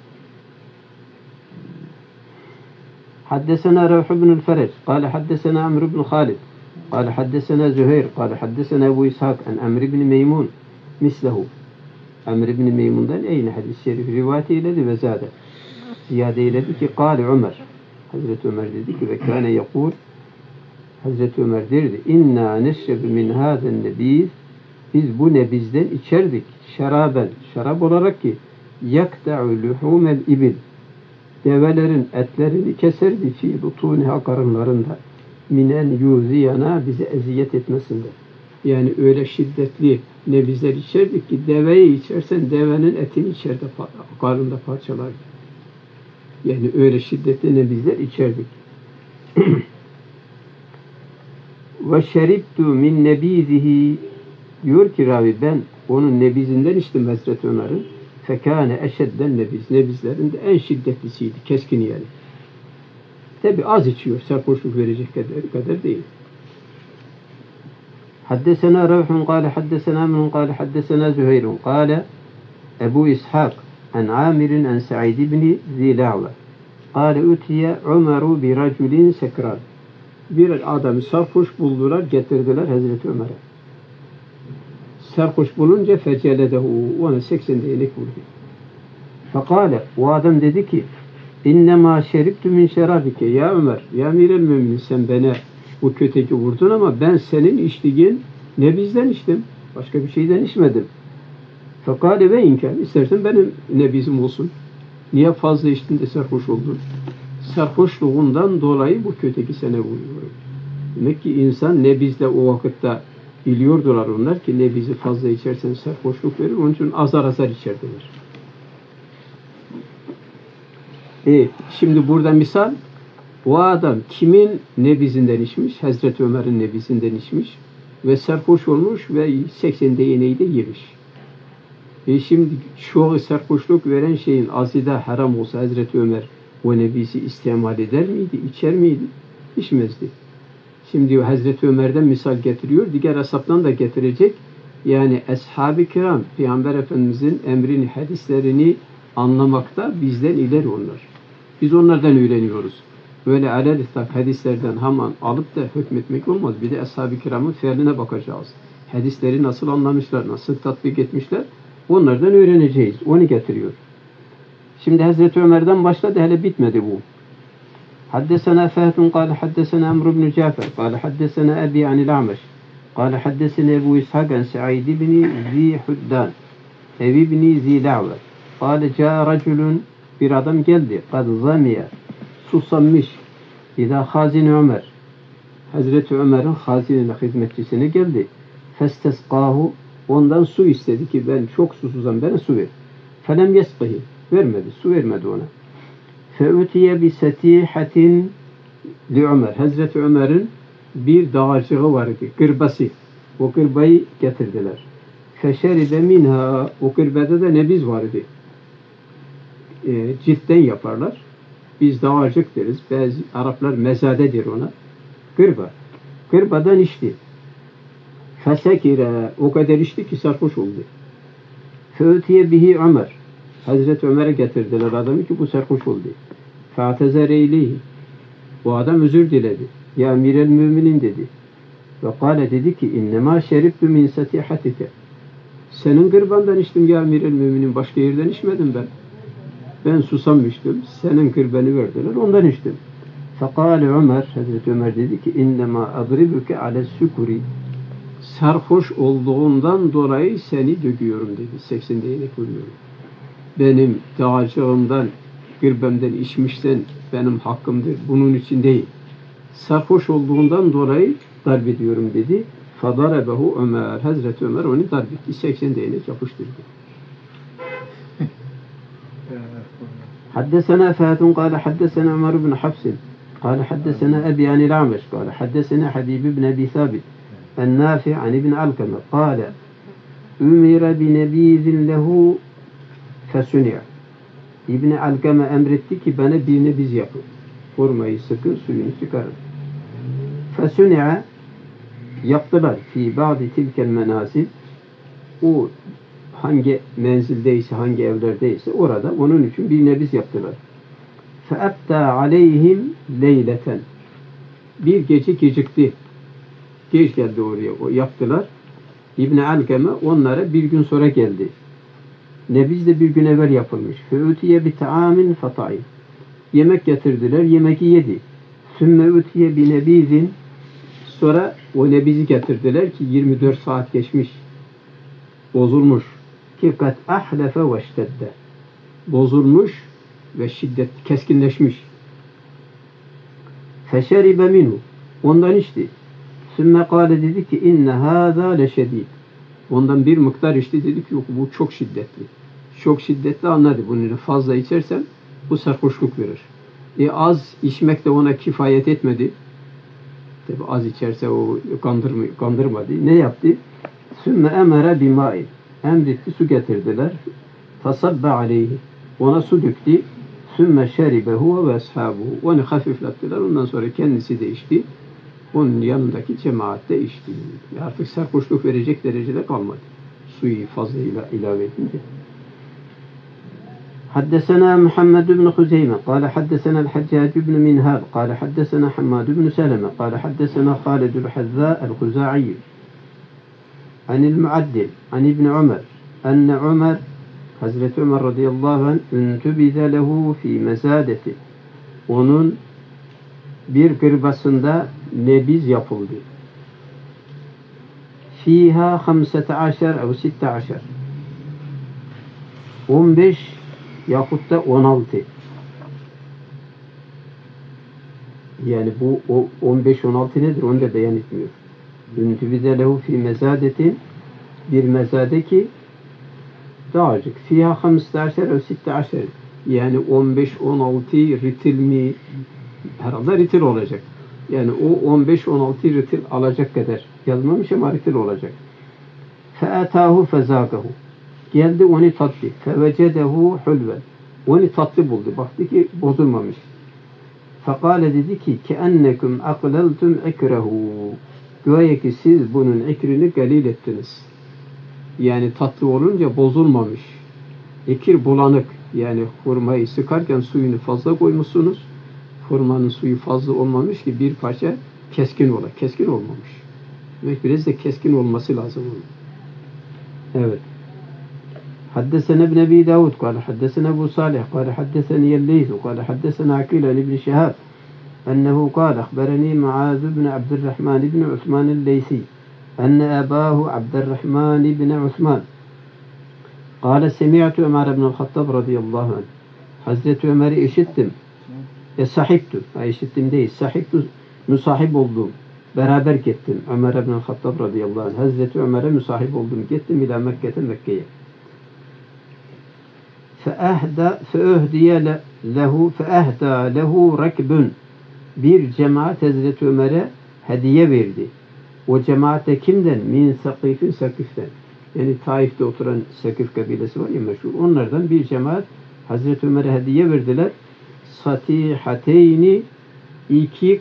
حدثنا روح بن الفرج قال حدثنا عمرو بن خالد قال حدثنا زهير قال حدثنا أبو إسحاق عن عمرو بن ميمون مثله عمرو بن ميمون'dan aynı hadis-i şerif rivayet eyledi ve ziyade eyledi ki قال Ömer Hazreti Ömer dedi ki ve kâne yekûl Hazreti Ömer derdi inna neşrebu min hâden nebiz biz bu nebizden içerdik şeraben şarap olarak ki yakta'u luhumel ibil develerin etlerini keserdi fi butuniha karınlarında minen yuziyana bize eziyet etmesinden. Yani öyle şiddetli nebizler içerdik ki deveyi içersen devenin etini içeride karnında parçalardı. Yani öyle şiddetli nebizler içerdik. Ve şeribtu min nebizihi diyor ki ravi ben onun nebizinden içtim Hazreti Ömer'in. Fekâne eşedden nebiz. Nebizlerin de en şiddetlisiydi. Keskin yani. Tabi az içiyor. Sarhoşluk verecek kadar değil. Haddesena Ravhun kâle haddesena Amrun kâle haddesena Züheyrun kâle Ebu İshak an Amirin an Sa'id ibn Zilâve kâle utiye Ömer'u bi raculin sekran. Bir adamı sarhoş buldular, getirdiler Hazreti Ömer'e. Sarhoş bulunca feceledehu ona 80 değnek vurdu. Fekale o adam dedi ki innemâ şeribtü min şerabike ya Ömer ya amirel müminin sen bana bu köteki vurdun ama ben senin içtiğin nebizden içtim. Başka bir şeyden içmedim. Fekale ve imkan istersen benim nebizim olsun. Niye fazla içtin de sarhoş oldun? Sarhoşluğundan dolayı bu köteki sana vuruyor. Demek ki insan nebizle o vakitte biliyordular onlar ki nebizi fazla içersen sarhoşluk verir. Onun için azar azar içerdiler. Şimdi burada misal o adam kimin nebizinden içmiş? Hazreti Ömer'in nebizinden içmiş ve sarhoş olmuş ve 80 değneği de yemiş. Şimdi çoğu sarhoşluk veren şeyin azide haram olsa Hazreti Ömer o nebisi istemal eder miydi? İçer miydi? İçmezdi. Şimdi Hazreti Ömer'den misal getiriyor. Diğer ashabtan da getirecek. Yani ashab-ı kiram Peygamber Efendimizin emrini, hadislerini anlamakta bizden ileri onlar. Biz onlardan öğreniyoruz. Böyle alel-istak hadislerden hemen alıp da hükmetmek olmaz. Bir de ashab-ı kiramın fiiline bakacağız. Hadisleri nasıl anlamışlar, nasıl tatbik etmişler onlardan öğreneceğiz. Onu getiriyor. Şimdi Hazreti Ömer'den başladı. Hele bitmedi bu. حدثنا فهد قال حدثنا عمرو بن جعفر قال حدثنا أبي عن الأعمش قال حدثنا أبو إسحاق عن سعيد بن ذي حدان أبي بن ذي لعوة قال جاء رجل bir adam geldi. قد ظمي susamış. İza Hazin Ömer Hazreti Ömer'in hazinine hizmetçisine geldi. Festesqahu ondan su istedi ki ben çok susuzum bana su ver. Felem yesqihi vermedi. Su vermedi ona. Feutiye bi setihatin li Ömer. Hazreti Ömer'in bir dağarcığı vardı. Kırbası. O kırbayı getirdiler. Feşeride minha o kırbada da nebiz vardı. Ciltten yaparlar. Biz dağarcık deriz. Bazı Araplar mezade der ona. Kırba. Kırbadan içti. Fesekire o kadar içti ki sarhoş oldu. Feutiye bihi Ömer. Hazreti Ömer'e getirdiler adamı ki bu sarhoş oldu. Fe'tezere ileyhi. O adam özür diledi. Ya amirel müminin dedi. Ve kâle dedi ki innemâ şeribtü min setihatike. Senin kırbandan içtim ya amirel müminin. Başka yerden içmedim ben. Ben susamıştım. Senin kırbanı verdiler. Ondan içtim. Fekâle Ömer. Hazreti Ömer dedi ki innemâ adribuke ale sükuri. Sarhoş olduğundan dolayı seni döküyorum dedi. 80 değnek vuruyorum. Benim dağacığımdan, kırbemden içmişsen benim hakkımdır. Bunun için değil. Sarhoş olduğundan dolayı darp ediyorum dedi. Fadarabehu Ömer. Hazreti Ömer onu darp etti. 80 değnek yapıştırdı. حدثنا فهد قال حدثنا عمر بن حفص قال حدثنا أبي عن الأعمش قال حدثنا حبيب بن أبي ثابت النافع عن ابن علقمة قال أمر بنبيذ له فسنع İbni Alkame emretti ki bana bir nebiz yapın. Hurmayı sıkın, suyunu çıkarın. Fesuni'a yaptılar. Fi ba'di tilkel menazil. O hangi menzildeyse, hangi evlerdeyse orada onun için bir nebiz yaptılar. Fe'ebta aleyhim leyleten. Bir gece gecikti. Geç geldi oraya. O yaptılar. İbni Alkame onlara bir gün sonra geldi. Nebiz de bir gün evvel yapılmış. Fe'utiye bi ta'amin fata'in. Yemek getirdiler, yemeği yedi. Sümme utiye bi nebizin. Sonra o nebizi getirdiler ki 24 saat geçmiş. Bozulmuş. Ki kat ahlefe ve şiddette. Bozulmuş ve şiddet keskinleşmiş. Feşeribe minhu. Ondan içti. Sümme kâle dedi ki inne hâzâ leşedîd. Ondan bir miktar içti, dedi ki yok bu çok şiddetli. Çok şiddetli anladı. Bunu fazla içersen bu sarhoşluk verir. Az içmek de ona kifayet etmedi. Tabi az içerse o kandırmadı. Ne yaptı? Sümme emere bimâin. Emretti, su getirdiler. Fasabbe aleyhi. Ona su döktü. Sümme şeribehu ve ashabuhu. Onu hafiflettiler. Ondan sonra kendisi de içti. Onun yanındaki cemaatte içti. Artık sarhoşluk verecek derecede kalmadı. Suyu fazla ilave edince. حدثنا محمد بن خزيمة قال حدثنا الحجاج بن منهال قال حدثنا حماد بن سلمة قال حدثنا خالد الحذاء الخزاعي عن المعدل عن ابن عمر أن عمر Hazreti Ömer radıyallahu anh üntübize lehu fi mezadeti. Onun bir gırbasında nebiz yapıldı. Fiha 15 ev 16. 15 yahut da 16. Yani bu 15-16 nedir? Onu da beyan etmiyor. Üntübize lehu fi mezadetin, bir mezade ki dağcık. Fiha 15 ev 16. Yani 15-16 ritil mi? Herhalde ritil olacak. Yani o 15-16 ritil alacak kadar yazmamış ama ritil olacak. Fe'atahu fezâkehu. Geldi onu tattı. Fevecedehu hulven. Onu tatlı buldu. Baktı ki bozulmamış. Fekale dedi ki keennekum akleltum ikrehu. Göğe ki siz bunun ikrini galil ettiniz. Yani tatlı olunca bozulmamış. İkir bulanık. Yani hurmayı sıkarken suyunu fazla koymuşsunuz. Hurmanın suyu fazla olmamış ki bir parça keskin ola. Keskin olmamış. Demek biraz da keskin olması lazım onun. Evet. حدثنا ابن أبي داود قال حدثنا أبو صالح قال حدثني الليث قال حدثنا عقيل عن ابن شهاب أنه قال أخبرني معاذ بن عبد الرحمن بن عثمان الليثي أن أباه عبد الرحمن بن عثمان قال سمعت عمر بن الخطاب رضي الله عنه Hazreti Ömer'i işittim. Sahiptu. İşittim değil. Sahiptu. Musahip oldum. Beraber gittim. Ömer ibn Hattab radıyallahu anh. Hazreti Ömer'e musahip oldum. Gittim ila Mekke'ye. فَأَهْدَى لَهُ رَكْبٌ. Bir cemaat Hazreti Ömer'e hediye verdi. O cemaatte kimden? Min Sakif'in Sakif'ten. Yani Taif'te oturan Sakif kabilesi var ya meşhur. Onlardan bir cemaat Hazreti Ömer'e hediye verdiler. Satihateyni, iki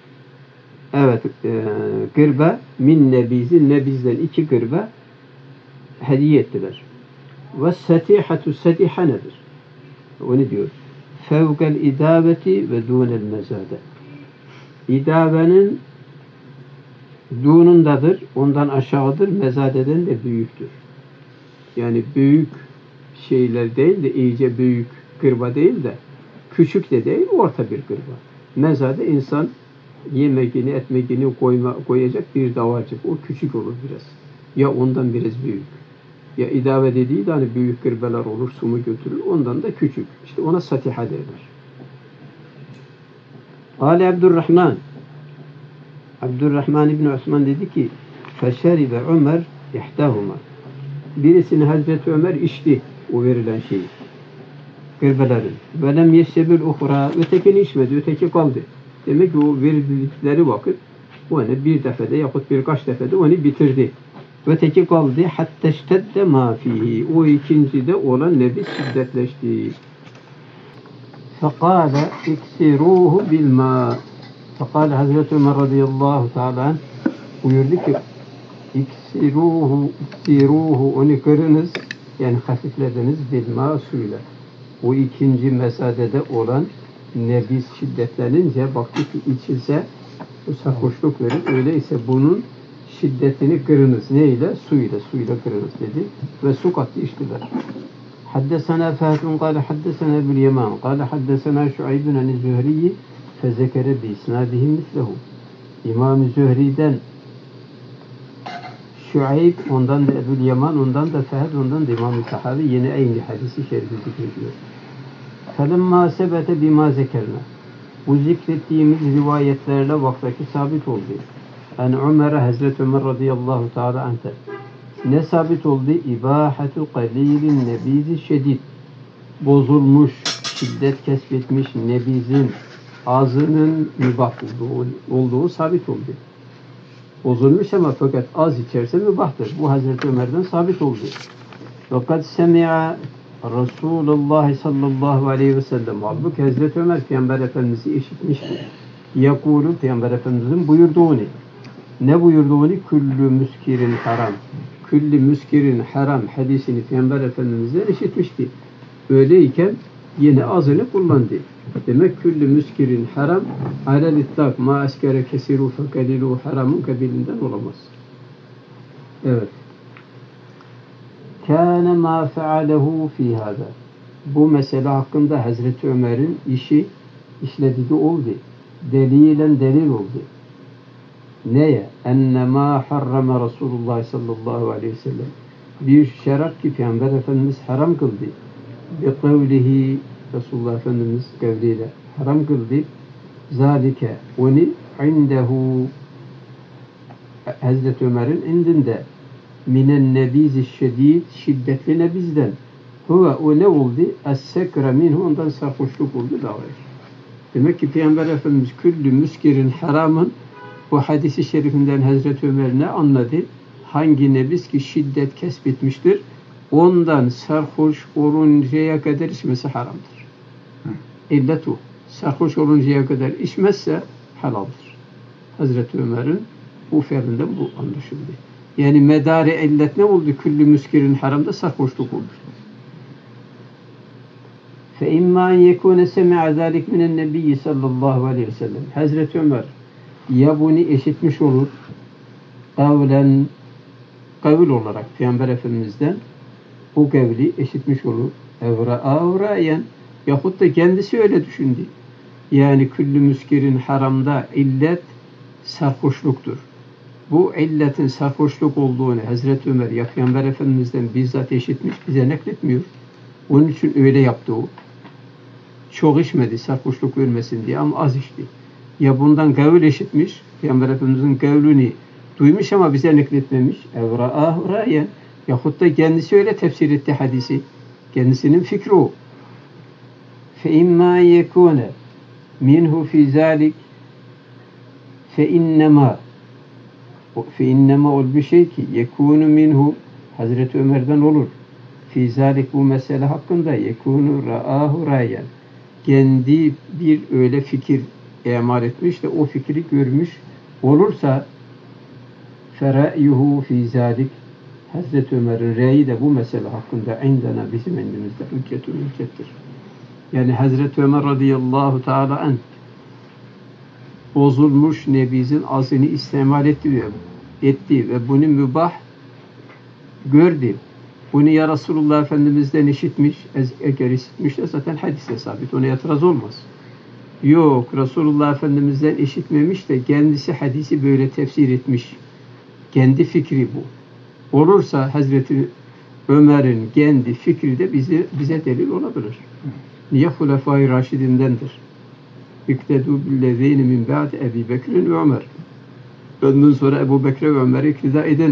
gırba min nebizi, nebizden iki gırba hediye ettiler. Ve satihatu, satiha nedir? O ne diyor? Fevkel idabeti ve dunel mezade. İdabenin dunundadır, ondan aşağıdır, mezadeden de büyüktür. Yani büyük şeyler değil de iyice büyük gırba değil de küçük de değil, orta bir gırba. Mezade insan yemeğini, etmeğini koyacak bir davacık. O küçük olur biraz. Ya ondan biraz büyük. Ya idave dediği de hani büyük gırbeler olur, sumu götürür. Ondan da küçük. İşte ona satiha derler. Ali Abdurrahman İbni Osman dedi ki feşeribe Ömer ihtahuma. Birisini Hazreti Ömer içti o verilen şeyi. gırbelerin. Ve lem yeşebil uhra. Ötekini içmedi. Öteki kaldı. Demek ki o verildikleri vakit o hani bir defede yahut birkaç defede onu bitirdi. Öteki kaldı. Hatta ştedde ma fihi. O ikincide olan nebis şiddetleşti. Fekale iksiruhu bil ma. Fekale Hazreti Ömer radıyallahu teala buyurdu ki iksiruhu onu kırınız, yani hafiflediniz bilma suyla. O ikinci mesadede olan nebis şiddetlenince baktı ki içilse bu sarhoşluk verir. Öyleyse bunun şiddetini kırınız. Neyle? Suyla. Suyla kırınız dedi. Ve su kattı içtiler. حدثنا فهد قال حدثنا ابو اليمان قال حدثنا شعيب عن الزهري فذكر بإسناده مثله. İmam Zühri'den Şuayb, ondan da Ebu'l Yaman, ondan da Fehd, ondan da İmam-ı Tahavi yine aynı hadisi şerifi zikrediyor. فَلَمَّا سَبَتَ بِمَا ذَكَرْنَا. Bu zikrettiğimiz rivayetlerle vaktaki sabit oldu. Yani Ömer'e Hazreti Ömer radıyallahu teala anh'te ne sabit oldu? İbâhetu qalîlin nebizi şedid. Bozulmuş, şiddet kesbetmiş nebizin azının mübah olduğu sabit oldu. Bozulmuş ama fakat az içerse mübahtır. Bu Hazreti Ömer'den sabit oldu. Fakat semi'a Resulullah sallallahu aleyhi ve sellem. Halbuki Hazreti Ömer Peygamber Efendimiz'i işitmişti. Yakulu Peygamber Efendimiz'in buyurduğunu. Ne buyurduğunu? Küllü müskirin haram. Küllü müskirin haram hadisini Peygamber Efendimiz'den işitmişti. Öyleyken yine azını kullandı. Demek küllü müskirin haram alel ittak ma askere kesiru fekalilu haramın kabilinden olamaz. Evet. Kâne mâ fealehu fî hâdâ. Bu mesele hakkında Hazreti Ömer'in işlediği oldu. Delilen delil oldu. Neye? Enne mâ harrama Resulullah sallallahu aleyhi ve sellem. Bir şarap ki Peygamber Efendimiz haram kıldı. Bi kavlihi Resulullah Efendimiz kavliyle haram kıldı. Zalike onu indehu Hazreti Ömer'in indinde minen nebizi şedid şiddetli nebizden. Huve o ne oldu? Es-sekre minhu ondan sarhoşluk oldu davayır. Demek ki Peygamber Efendimiz küllü müskirin haramın bu hadisi şerifinden Hazreti Ömer ne anladı? Hangi nebiz ki şiddet kesbetmiştir? Ondan sarhoş oluncaya kadar içmesi haramdır. İllet o. Sarhoş oluncaya kadar içmezse halaldır. Hazreti Ömer'in bu fiilinden bu anlaşıldı. Yani medari illet ne oldu? Küllü müskirin haramda sarhoşluk oldu. فَاِمَّا اَنْ يَكُونَ سَمِعَ ذَٰلِكْ مِنَ النَّبِيِّ sallallahu aleyhi ve sellem. Hazreti Ömer ya bunu işitmiş olur, kavil olarak Peygamber Efendimiz'den o kavli işitmiş olur. Evrayen yahut da kendisi öyle düşündü. Yani küllü müskirin haramda illet sarhoşluktur. Bu illetin sarhoşluk olduğunu Hazreti Ömer ya Peygamber Efendimiz'den bizzat işitmiş, bize nakletmiyor. Onun için öyle yaptı o. Çok içmedi sarhoşluk vermesin diye ama az içti. Ya bundan kavil işitmiş, Peygamber Efendimiz'in kavlini duymuş ama bize nakletmemiş. Evrayen yahut da kendisi öyle tefsir etti hadisi. Kendisinin fikri o. فَاِمَّا يَكُونَ مِنْهُ فِي ذَٰلِكَ فَاِنَّمَا ol bir şey ki yekûnü minhu Hazreti Ömer'den olur. Fî zâlik bu mesele hakkında yekûnü ra'âhu râyen. Kendi bir öyle fikir emal etmiş de o fikri görmüş olursa ferâyuhu fî zâlik Hazreti Ömer'in reyi de bu mesele hakkında indena bizim indimizde hüccettir. Yani Hazreti Ömer radıyallahu teala anh bozulmuş nebizin azını istemal etti ve bunu mübah gördü. Bunu ya Resulullah Efendimiz'den işitmiş, eğer işitmişse zaten hadiste sabit, ona itiraz olmaz. Yok, Resulullah Efendimiz'den işitmemiş de kendisi hadisi böyle tefsir etmiş. Kendi fikri bu. Olursa Hazreti Ömer'in kendi fikri de bize delil olabilir. Niye Hulefai Raşidindendir? İktedû billezîne min ba'di Ebi Bekir'in ve Ömer. Ondan sonra Ebu Bekir'e ve Ömer'e iktida eden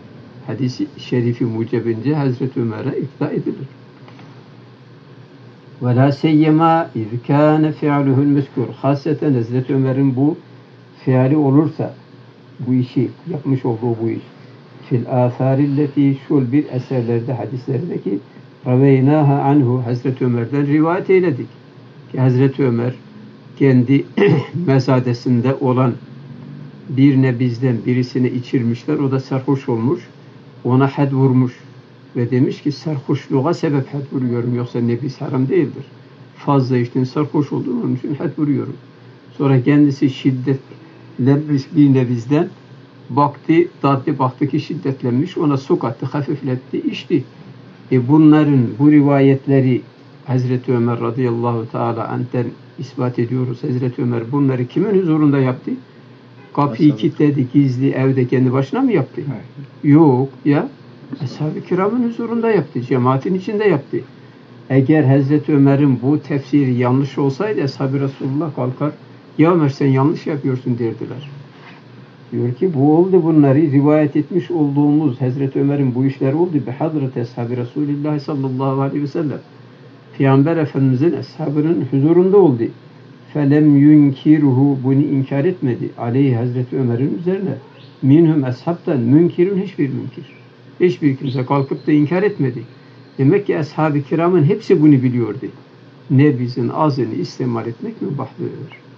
hadisi şerifi mucebince Hazreti Ömer'e iktida edilir. Ve la seyyema iz kâne fi'luhul mezkûr. Hasreten Hazreti Ömer'in bu fiili olursa, bu işi, yapmış olduğu bu iş. Fil âthârilleti şul bir eserlerde, hadislerdeki raveynâha anhu, Hazreti Ömer'den rivayet eyledik. Ki Hazreti Ömer kendi mezadesinde olan bir nebizden birisini içirmişler. O da sarhoş olmuş. Ona had vurmuş. Ve demiş ki sarhoşluğa sebep had vuruyorum. Yoksa nebiz haram değildir. Fazla içtin, sarhoş oldun, onun için had vuruyorum. Sonra kendisi şiddetlenmiş bir nebizden baktı ki şiddetlenmiş. Ona su kattı, hafifletti, içti. Bunların bu rivayetleri Hazreti Ömer radıyallahu teala anh'ten ispat ediyoruz. Hazreti Ömer bunları kimin huzurunda yaptı? Kapıyı kilitledi, gizli evde kendi başına mı yaptı?
Hayır.
Yok ya. Ashab-ı kiramın huzurunda yaptı. Cemaatin içinde yaptı. Eğer Hazreti Ömer'in bu tefsiri yanlış olsaydı Ashab-ı Resulullah kalkar, ya Ömer sen yanlış yapıyorsun derdiler. Diyor ki bu oldu, bunları rivayet etmiş olduğumuz Hazreti Ömer'in bu işleri oldu. Bi Hazreti Ashab-ı Resulullah sallallahu aleyhi ve sellem. Peygamber Efendimiz'in ashabının huzurunda oldu. Felem yunkiruhu, bunu inkar etmedi. Aleyhi Hazreti Ömer'in üzerine. Minhum ashabtan münkirun, hiçbir münkir. Hiçbir kimse kalkıp da inkar etmedi. Demek ki ashab-ı kiramın hepsi bunu biliyordu. Nebizin ağzını istemal etmek mübahtır.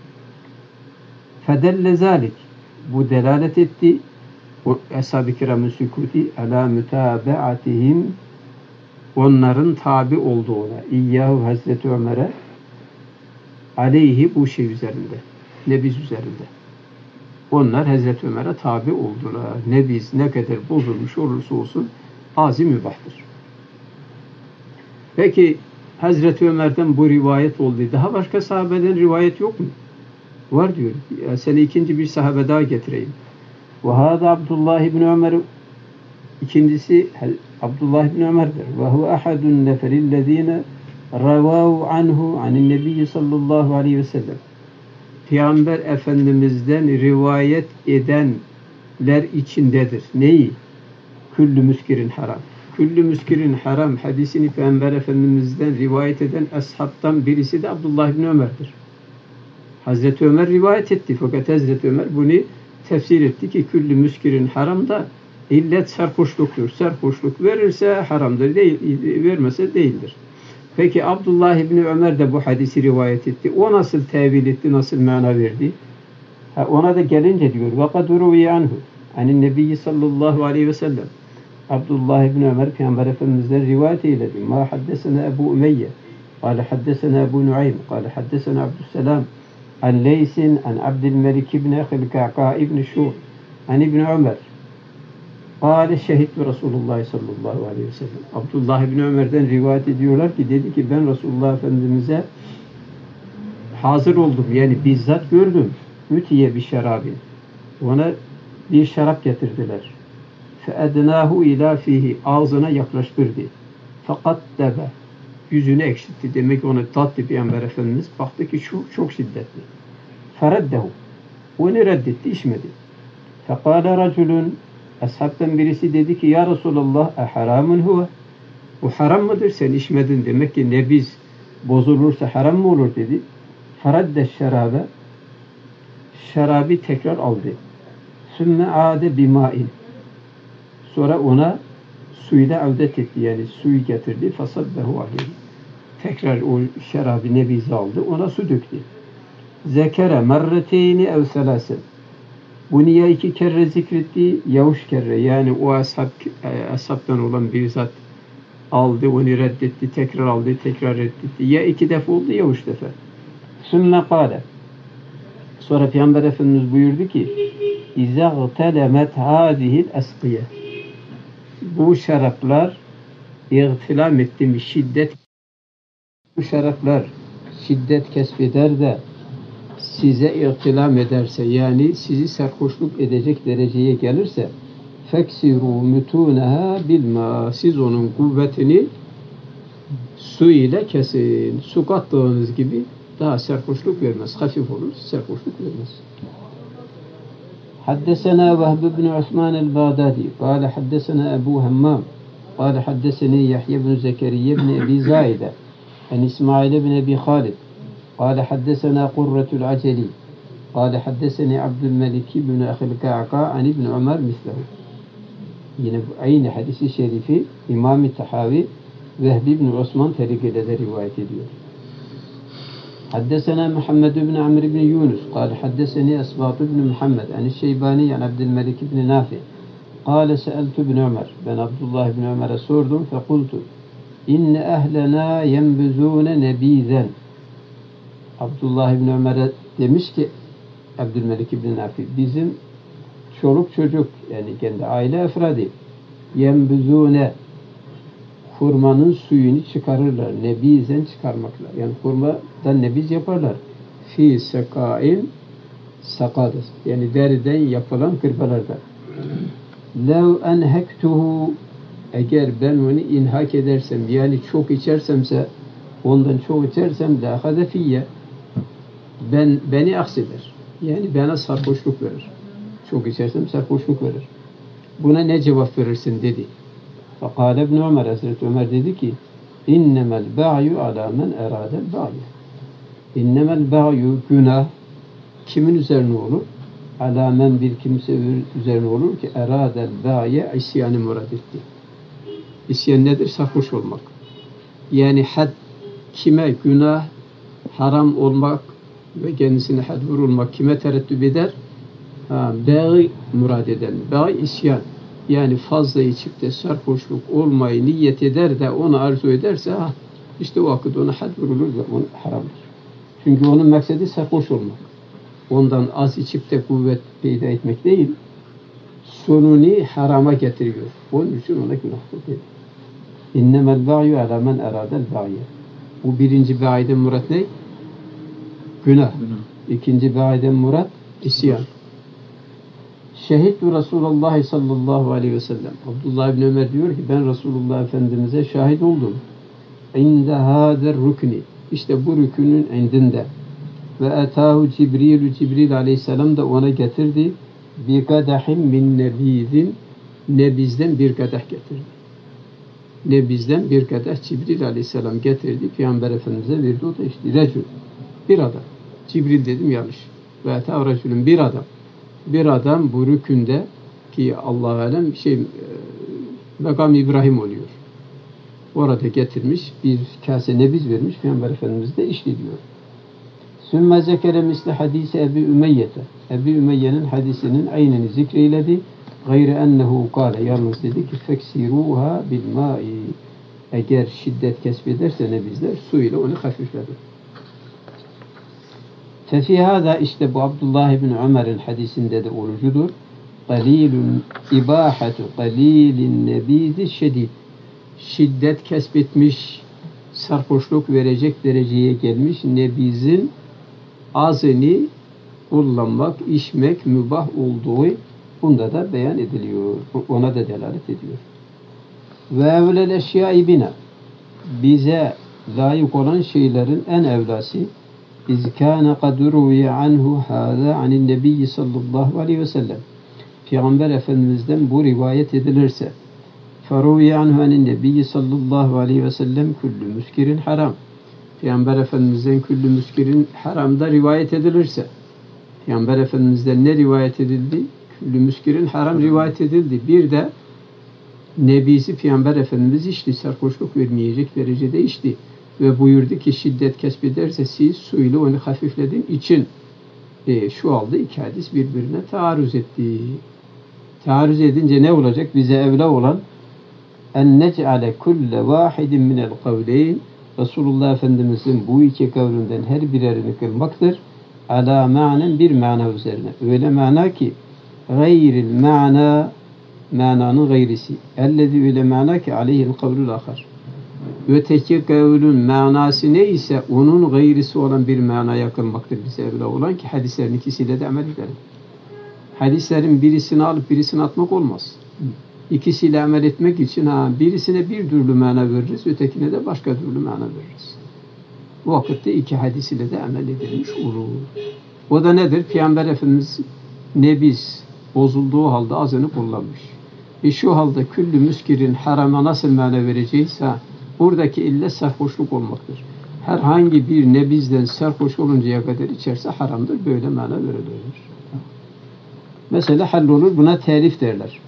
Fedelle zalik, bu delalet etti. O ashab-ı kiramın sükuti ala mütabeatihim, onların tabi olduğuna, İyyâhu Hazreti Ömer'e, aleyhi bu şey üzerinde, nebiz üzerinde. Onlar Hazreti Ömer'e tabi oldular. Nebiz ne kadar bozulmuş olursa olsun ağzı mübahtır. Peki Hazreti Ömer'den bu rivayet oldu. Daha başka sahabeden rivayet yok mu? Var diyor. Ya seni ikinci bir sahabe daha getireyim. Ve hâdâ Abdullah ibn Ömer, ikincisi Abdullah ibn Ömer'dir. Ve huve ahadun neferillezîne ravâhu anhu anin nebiyyi sallallahu aleyhi ve sellem. Peygamber Efendimiz'den rivayet edenler içindedir. Neyi? Küllü müskirin haram. Küllü müskirin haram hadisini Peygamber Efendimiz'den rivayet eden ashabtan birisi de Abdullah ibn Ömer'dir. Hazreti Ömer rivayet etti. Fakat Hazreti Ömer bunu tefsir etti ki küllü müskirin haram da illet sarhoşluktur. Sarhoşluk verirse haramdır, vermese değildir. Peki Abdullah İbni Ömer de bu hadisi rivayet etti. O nasıl tevil etti, nasıl mana verdi? Ona da gelince diyor وَقَدْ رُوِيَ عَنْهُ عَنِ النَّبِيِّ sallallahu aleyhi ve sellem. Abdullah İbni Ömer Peygamber Efendimiz'den rivayet eyledi. مَا حَدَّسَنَا Ebu Umeyye قال حدثنا أبو نعيم قال حدثنا عبد السلام عن ليس عن عبد الملك بن أخي الكعكاء بن شور عن ابن عمر قال şehit Resulullah sallallahu aleyhi ve sellem. Abdullah İbni Ömer'den rivayet ediyorlar ki dedi ki ben Resulullah Efendimiz'e hazır oldum. Yani bizzat gördüm. Ütiye bir şarabin. Ona bir şarap getirdiler. Feednahu ila fihi. Ağzına yaklaştırdı. Fakat debe. Yüzünü ekşitti. Demek onu tattı Peygamber Efendimiz. Baktı ki çok şiddetli. Fereddehu. Onu reddetti, içmedi. Fekale raculun. Ashabtan birisi dedi ki ya Resulallah haramun huve. Bu haram mıdır? Sen içmedin. Demek ki nebiz bozulursa haram mı olur dedi. Feredde şerabe. Şarabı tekrar aldı. Sümme ade bimain. Sonra ona suyla avdet etti. Yani suyu getirdi. Fasabbehu aleyhi. Tekrar o şarabı nebiz aldı. Ona su döktü. Zekere merreteyni ev selasen. Bunu ya iki kere zikretti, ya üç kere. Yani o ashabtan olan bir zat aldı, onu reddetti, tekrar aldı, tekrar reddetti. Ya iki defa oldu, ya üç defa. Sümme kâle. Sonra Peygamber Efendimiz buyurdu ki İzâ gtelemet hâzihil esqiye. Bu şaraplar ihtilam etti mi şiddet. Bu şaraplar şiddet kesbeder de size ihtilam ederse, yani sizi sarhoşluk edecek dereceye gelirse feksiru mutunaha bilma, siz onun kuvvetini su ile kesin. Su kattığınız gibi daha sarhoşluk vermez. Hafif olur, sarhoşluk vermez. حدثنا وهب بن عثمان البغدادي قال حدثنا أبو همام قال حدثني يحيى بن زكريا بن أبي زايدة عن إسماعيل بن أبي خالد قال حدثنا قرة العجلي قال حدثني عبد الملك بن أخي الكعكاء عن ابن عمر مثله. Yine aynı hadisi şerifi İmam-ı Tahavi Vehbi bin Osman terikede de rivayet ediyor. Haddesena Muhammed bin Amr bin Yunus قال حدثني أسباط بن محمد عن الشيباني عن عبد الملك بن نافع قال سألت ابن عمر ben Abdullah bin Ömer'e sordum فقلت إن أهلنا ينبذون نبيذا. Abdullah bin Ömer'e demiş ki Abdülmelik bin Nafi bizim çoluk çocuk yani kendi aile efradı yembüzune hurmanın suyunu çıkarırlar. Nebizen çıkarmakla. Yani hurmadan nebiz yaparlar. Fi sekain sakadır. Yani deriden yapılan kırbalarda. Lev enhektuhu eğer ben onu inhak edersem yani çok içersemse ondan çok içersem la hadefiyye beni akseder. Yani bana sarhoşluk verir. Çok içersem sarhoşluk verir. Buna ne cevap verirsin dedi. Fakale İbn Ömer, Hazreti Ömer dedi ki innemel ba'yu ala men eradel ba'yu. İnnemel ba'yu günah kimin üzerine olur? Ala men bir kimse üzerine olur ki eradel ba'ye isyanı murad etti. İsyan nedir? Sarhoş olmak. Yani had kime günah haram olmak ve kendisine had vurulmak kime tereddüt eder? Bağı murad eden. Bağı isyan. Yani fazla içip de sarhoşluk olmayı niyet eder de onu arzu ederse işte o vakit ona had vurulur ve onu haramdır. Çünkü onun maksedi sarhoş olmak. Ondan az içip de kuvvet peyda etmek değil, sonunu harama getiriyor. Onun için ona günahtır dedi. İnnemel ba'yu ala men eradel ba'ye. Bu birinci ba'iden murat ne? Günah. İkinci ba'iden murat isyan. Şehittu Resulullah sallallahu aleyhi ve sellem. Abdullah ibn Ömer diyor ki ben Resulullah Efendimiz'e şahit oldum. İnde hâder rükni. İşte bu rükünün indinde. Ve etâhu Cibril aleyhisselam da ona getirdi. Bi kadahim min nebizin. Nebizden bir kadah getirdi. Nebizden bir kadah Cibril aleyhisselam getirdi. Peygamber Efendimiz'e verdi. O da işte recül. Bir adam. Cibril dedim yanlış. Ve etâhu recülün bir adam. Bir adam bu rükünde ki Allah-u Alem Makam İbrahim oluyor. Orada getirmiş bir kase nebiz vermiş. Peygamber Efendimiz de içti diyor. Sümme zekere misli hadisi Ebu Ümeyye'te. Ebu Ümeyye'nin hadisinin aynını zikreyledi. Gayre ennehu kâle. Yalnız dedi ki feksiruha bil mâ'i. Eğer şiddet kesbederse nebizler su ile onu hafifledi. Fefi hâzâ işte bu Abdullah ibn Ömer'in hadisinde de olucudur. Qalilun ibâhatu qalilin nebizi şedid. Şiddet kesbetmiş, sarhoşluk verecek dereceye gelmiş nebizin azını kullanmak, içmek mübah olduğu bunda da beyan ediliyor. Ona da delalet ediyor. Ve evlel eşyâi bina. Bize layık olan şeylerin en evlası İz kâne kad ruviye anhu hâzâ anin nebiyyi sallallahu aleyhi ve sellem. Peygamber Efendimiz'den bu rivayet edilirse feruviye anhu anin nebiyyi sallallahu aleyhi ve sellem küllü müskirin haram. Peygamber Efendimiz'den küllü müskirin haramda rivayet edilirse Peygamber Efendimiz'den ne rivayet edildi? Küllü müskirin haram rivayet edildi. Bir de nebisi Peygamber Efendimiz içti. Sarhoşluk vermeyecek derecede içti. Ve buyurdu ki şiddet kesbederse siz su ile onu hafifledin için şu aldı iki hadis birbirine taarruz etti. Taarruz edince ne olacak? Bize evla olan en nec'ale kulle vahidin minel kavleyn Resulullah Efendimiz'in bu iki kavlinden her birerini kılmaktır. Ala ma'nen bir mana üzerine. Öyle mana ki gayril ma'na mananın gayrisi. Ellezî öyle mana ki aleyhil kavlul ahar. Öteki kavlün manası neyse onun gayrisi olan bir manaya kılmaktır bize evla olan ki hadislerin ikisiyle de amel edelim. Hadislerin birisini alıp birisini atmak olmaz. İkisiyle amel etmek için birisine bir türlü mana veririz, ötekine de başka türlü mana veririz. Bu vakitte iki hadis ile de amel edilmiş olur. O da nedir? Peygamber Efendimiz nebiz bozulduğu halde azını kullanmış. Şu halde küllü müskirin harama nasıl mana vereceğiz? Buradaki ille sarhoşluk olmaktır. herhangi bir nebizden sarhoş oluncaya kadar içerse haramdır. Böyle mana verilir. Mesela hallolur. Buna telif derler.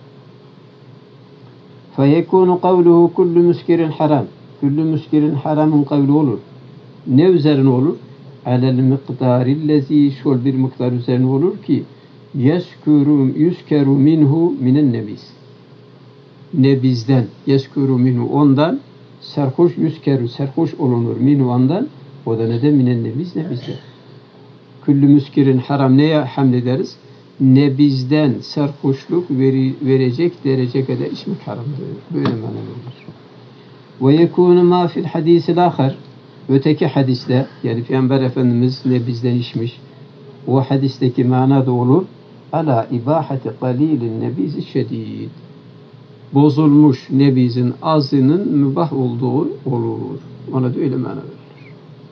فَيَكُونُ قَوْلُهُ كُلُّ مُسْكِرٍ haram. Küllü müskirin haramın kavli olur. Ne üzerine olur? Alel miktarillezi şol bir miktar üzerine olur ki yuskeru minhu minen nebiz. Nebizden yeskuru minhu ondan serhoş yuskeru serhoş olunur minhu ondan o da neden minen nebiz nebizden. Küllü müskirin haram neye hamlederiz? Nebizden serhoşluk verecek derece kadar içmek haramdır. Böyle mana verilir. Ve yekûnü mâ fil hadîsil âkhar. Öteki hadiste yani Peygamber Efendimiz nebizden içmiş. O hadisteki mana da olur. Ala ibâhati qalîlin nebizi şedîd. Bozulmuş nebizin azının mübah olduğu olur. Ona da öyle mana verilir.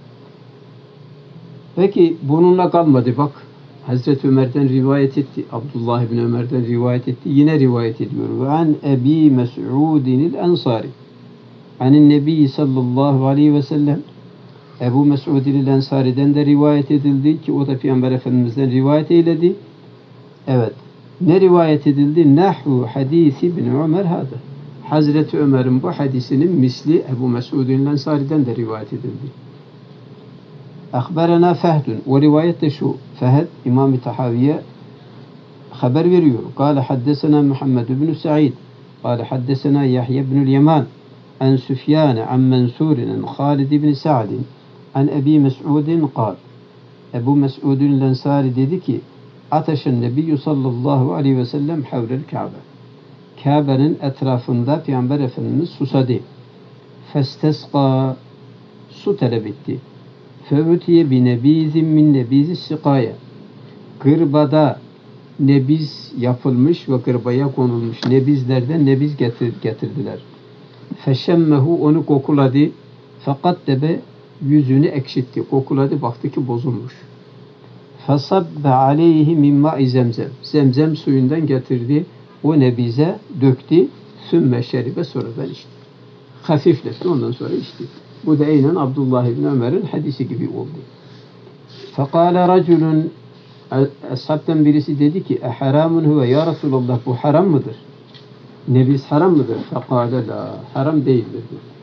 Peki bununla kalmadı bak. Hazreti Ömer'den rivayet etti. Abdullah ibn Ömer'den rivayet etti. Yine rivayet ediyor. Ve an Ebi Mes'udinil Ensari. Anin Nebi sallallahu aleyhi ve sellem Ebu Mes'udinil Ensari'den de rivayet edildi ki o da Peygamber Efendimiz'den rivayet eyledi. Evet. Ne rivayet edildi? Nahvu hadisi ibn Ömer hâda. Hazreti Ömer'in bu hadisinin misli Ebu Mes'udinil Ensari'den de rivayet edildi. Akberena Fehdun. O rivayet de şu. Fehd İmam-ı Tahaviye haber veriyor. Kâle haddesena Muhammed ibn Sa'id. Kâle haddesena Yahya ibn Yaman. An Süfyan an Mansur'in an Halid ibn Sa'd an Ebi Mes'udin kâl. Ebu Mes'udin Ensari dedi ki Ateşen Nebiyyü sallallahu aleyhi ve sellem havrel Kabe. Kabe'nin etrafında Peygamber Efendimiz susadı. Festesqa su talep etti. Fevutiye bi nebizin min nebizi sikaya. Gırbada nebiz yapılmış ve gırbaya konulmuş nebizlerden nebiz getirdiler. Feşemmehu onu kokuladı. Fakat debe yüzünü ekşitti. Kokuladı baktı ki bozulmuş. Fasabbe aleyhi min ma'i zemzem. Zemzem suyundan getirdi. O nebize döktü. Sümme şeribe sonradan içti. Hafifletti ondan sonra içti. Bu da aynen Abdullah ibn Ömer'in hadisi gibi oldu. Fekale raculun ashabtan birisi dedi ki haramun huve ya Resulallah bu haram mıdır? Nebiz haram mıdır? Fekale la haram değildir.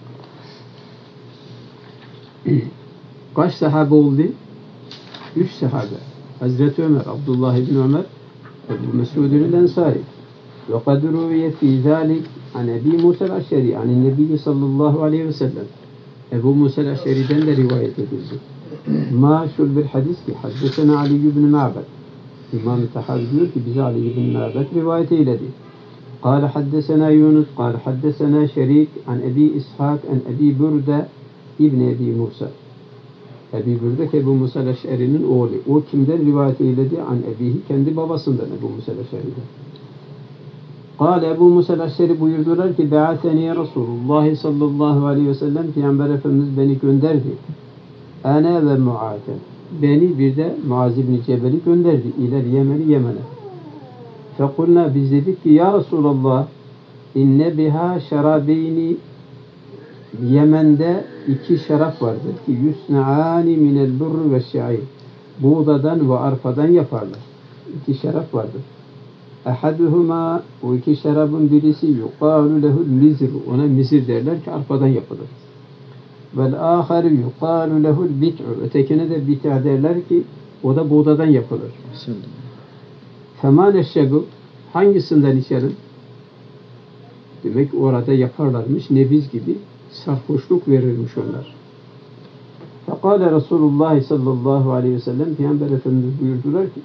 Kaç sahabe oldu? 3 sahabe. Hazreti Ömer, Abdullah ibn Ömer, Ebu Mes'ud'ül Ensari. Ve kad ruviye fî zâlik an Ebi Musa'l Aş'ari an Nebi sallallahu aleyhi ve sellem. Ebu Musa'l Aş'ari'den de rivayet edildi. Ma şul bir hadis ki haddesena Ali ibn Ma'bad. İmam-ı Tahavi diyor ki bize Ali ibn Ma'bad rivayet eyledi. قال حدثنا يونس قال حدثنا شريك عن أبي إسحاق عن أبي بردة ابن أبي موسى. Ebi Bürde Ebu Musa'l Eş'eri'nin oğlu. O kimden rivayet eyledi? An Ebihi kendi babasından Ebu Musa'l Eş'eri'den. Kâle Ebu Musa'l Eş'eri buyurdular ki Be'ateni Resulullah sallallahu aleyhi ve sellem Peygamber Efendimiz beni gönderdi. Ana ve Muaz'e. Beni bir de Muaz ibn Cebel'i gönderdi. İler Yemen'e. Fekulna biz dedik ki ya Resulallah inne biha şerabeyni Yemen'de 2 şarap vardır ki yusna'ani minel burr ve şa'ir. Buğdadan ve arpadan yaparlar. 2 şarap vardır. Ahaduhuma o 2 şarabın birisi yuqalu lehu mizr. Ona mizr derler ki arpadan yapılır. Vel aharu yuqalu lehu bit'u. Ötekine de bit'a derler ki o da buğdadan yapılır. Fema neşşebu hangisinden içelim? Demek orada yaparlarmış nebiz gibi sarhoşluk verirmiş onlar. Fekale Resulullah sallallahu aleyhi ve sellem Peygamber Efendimiz buyurdular ki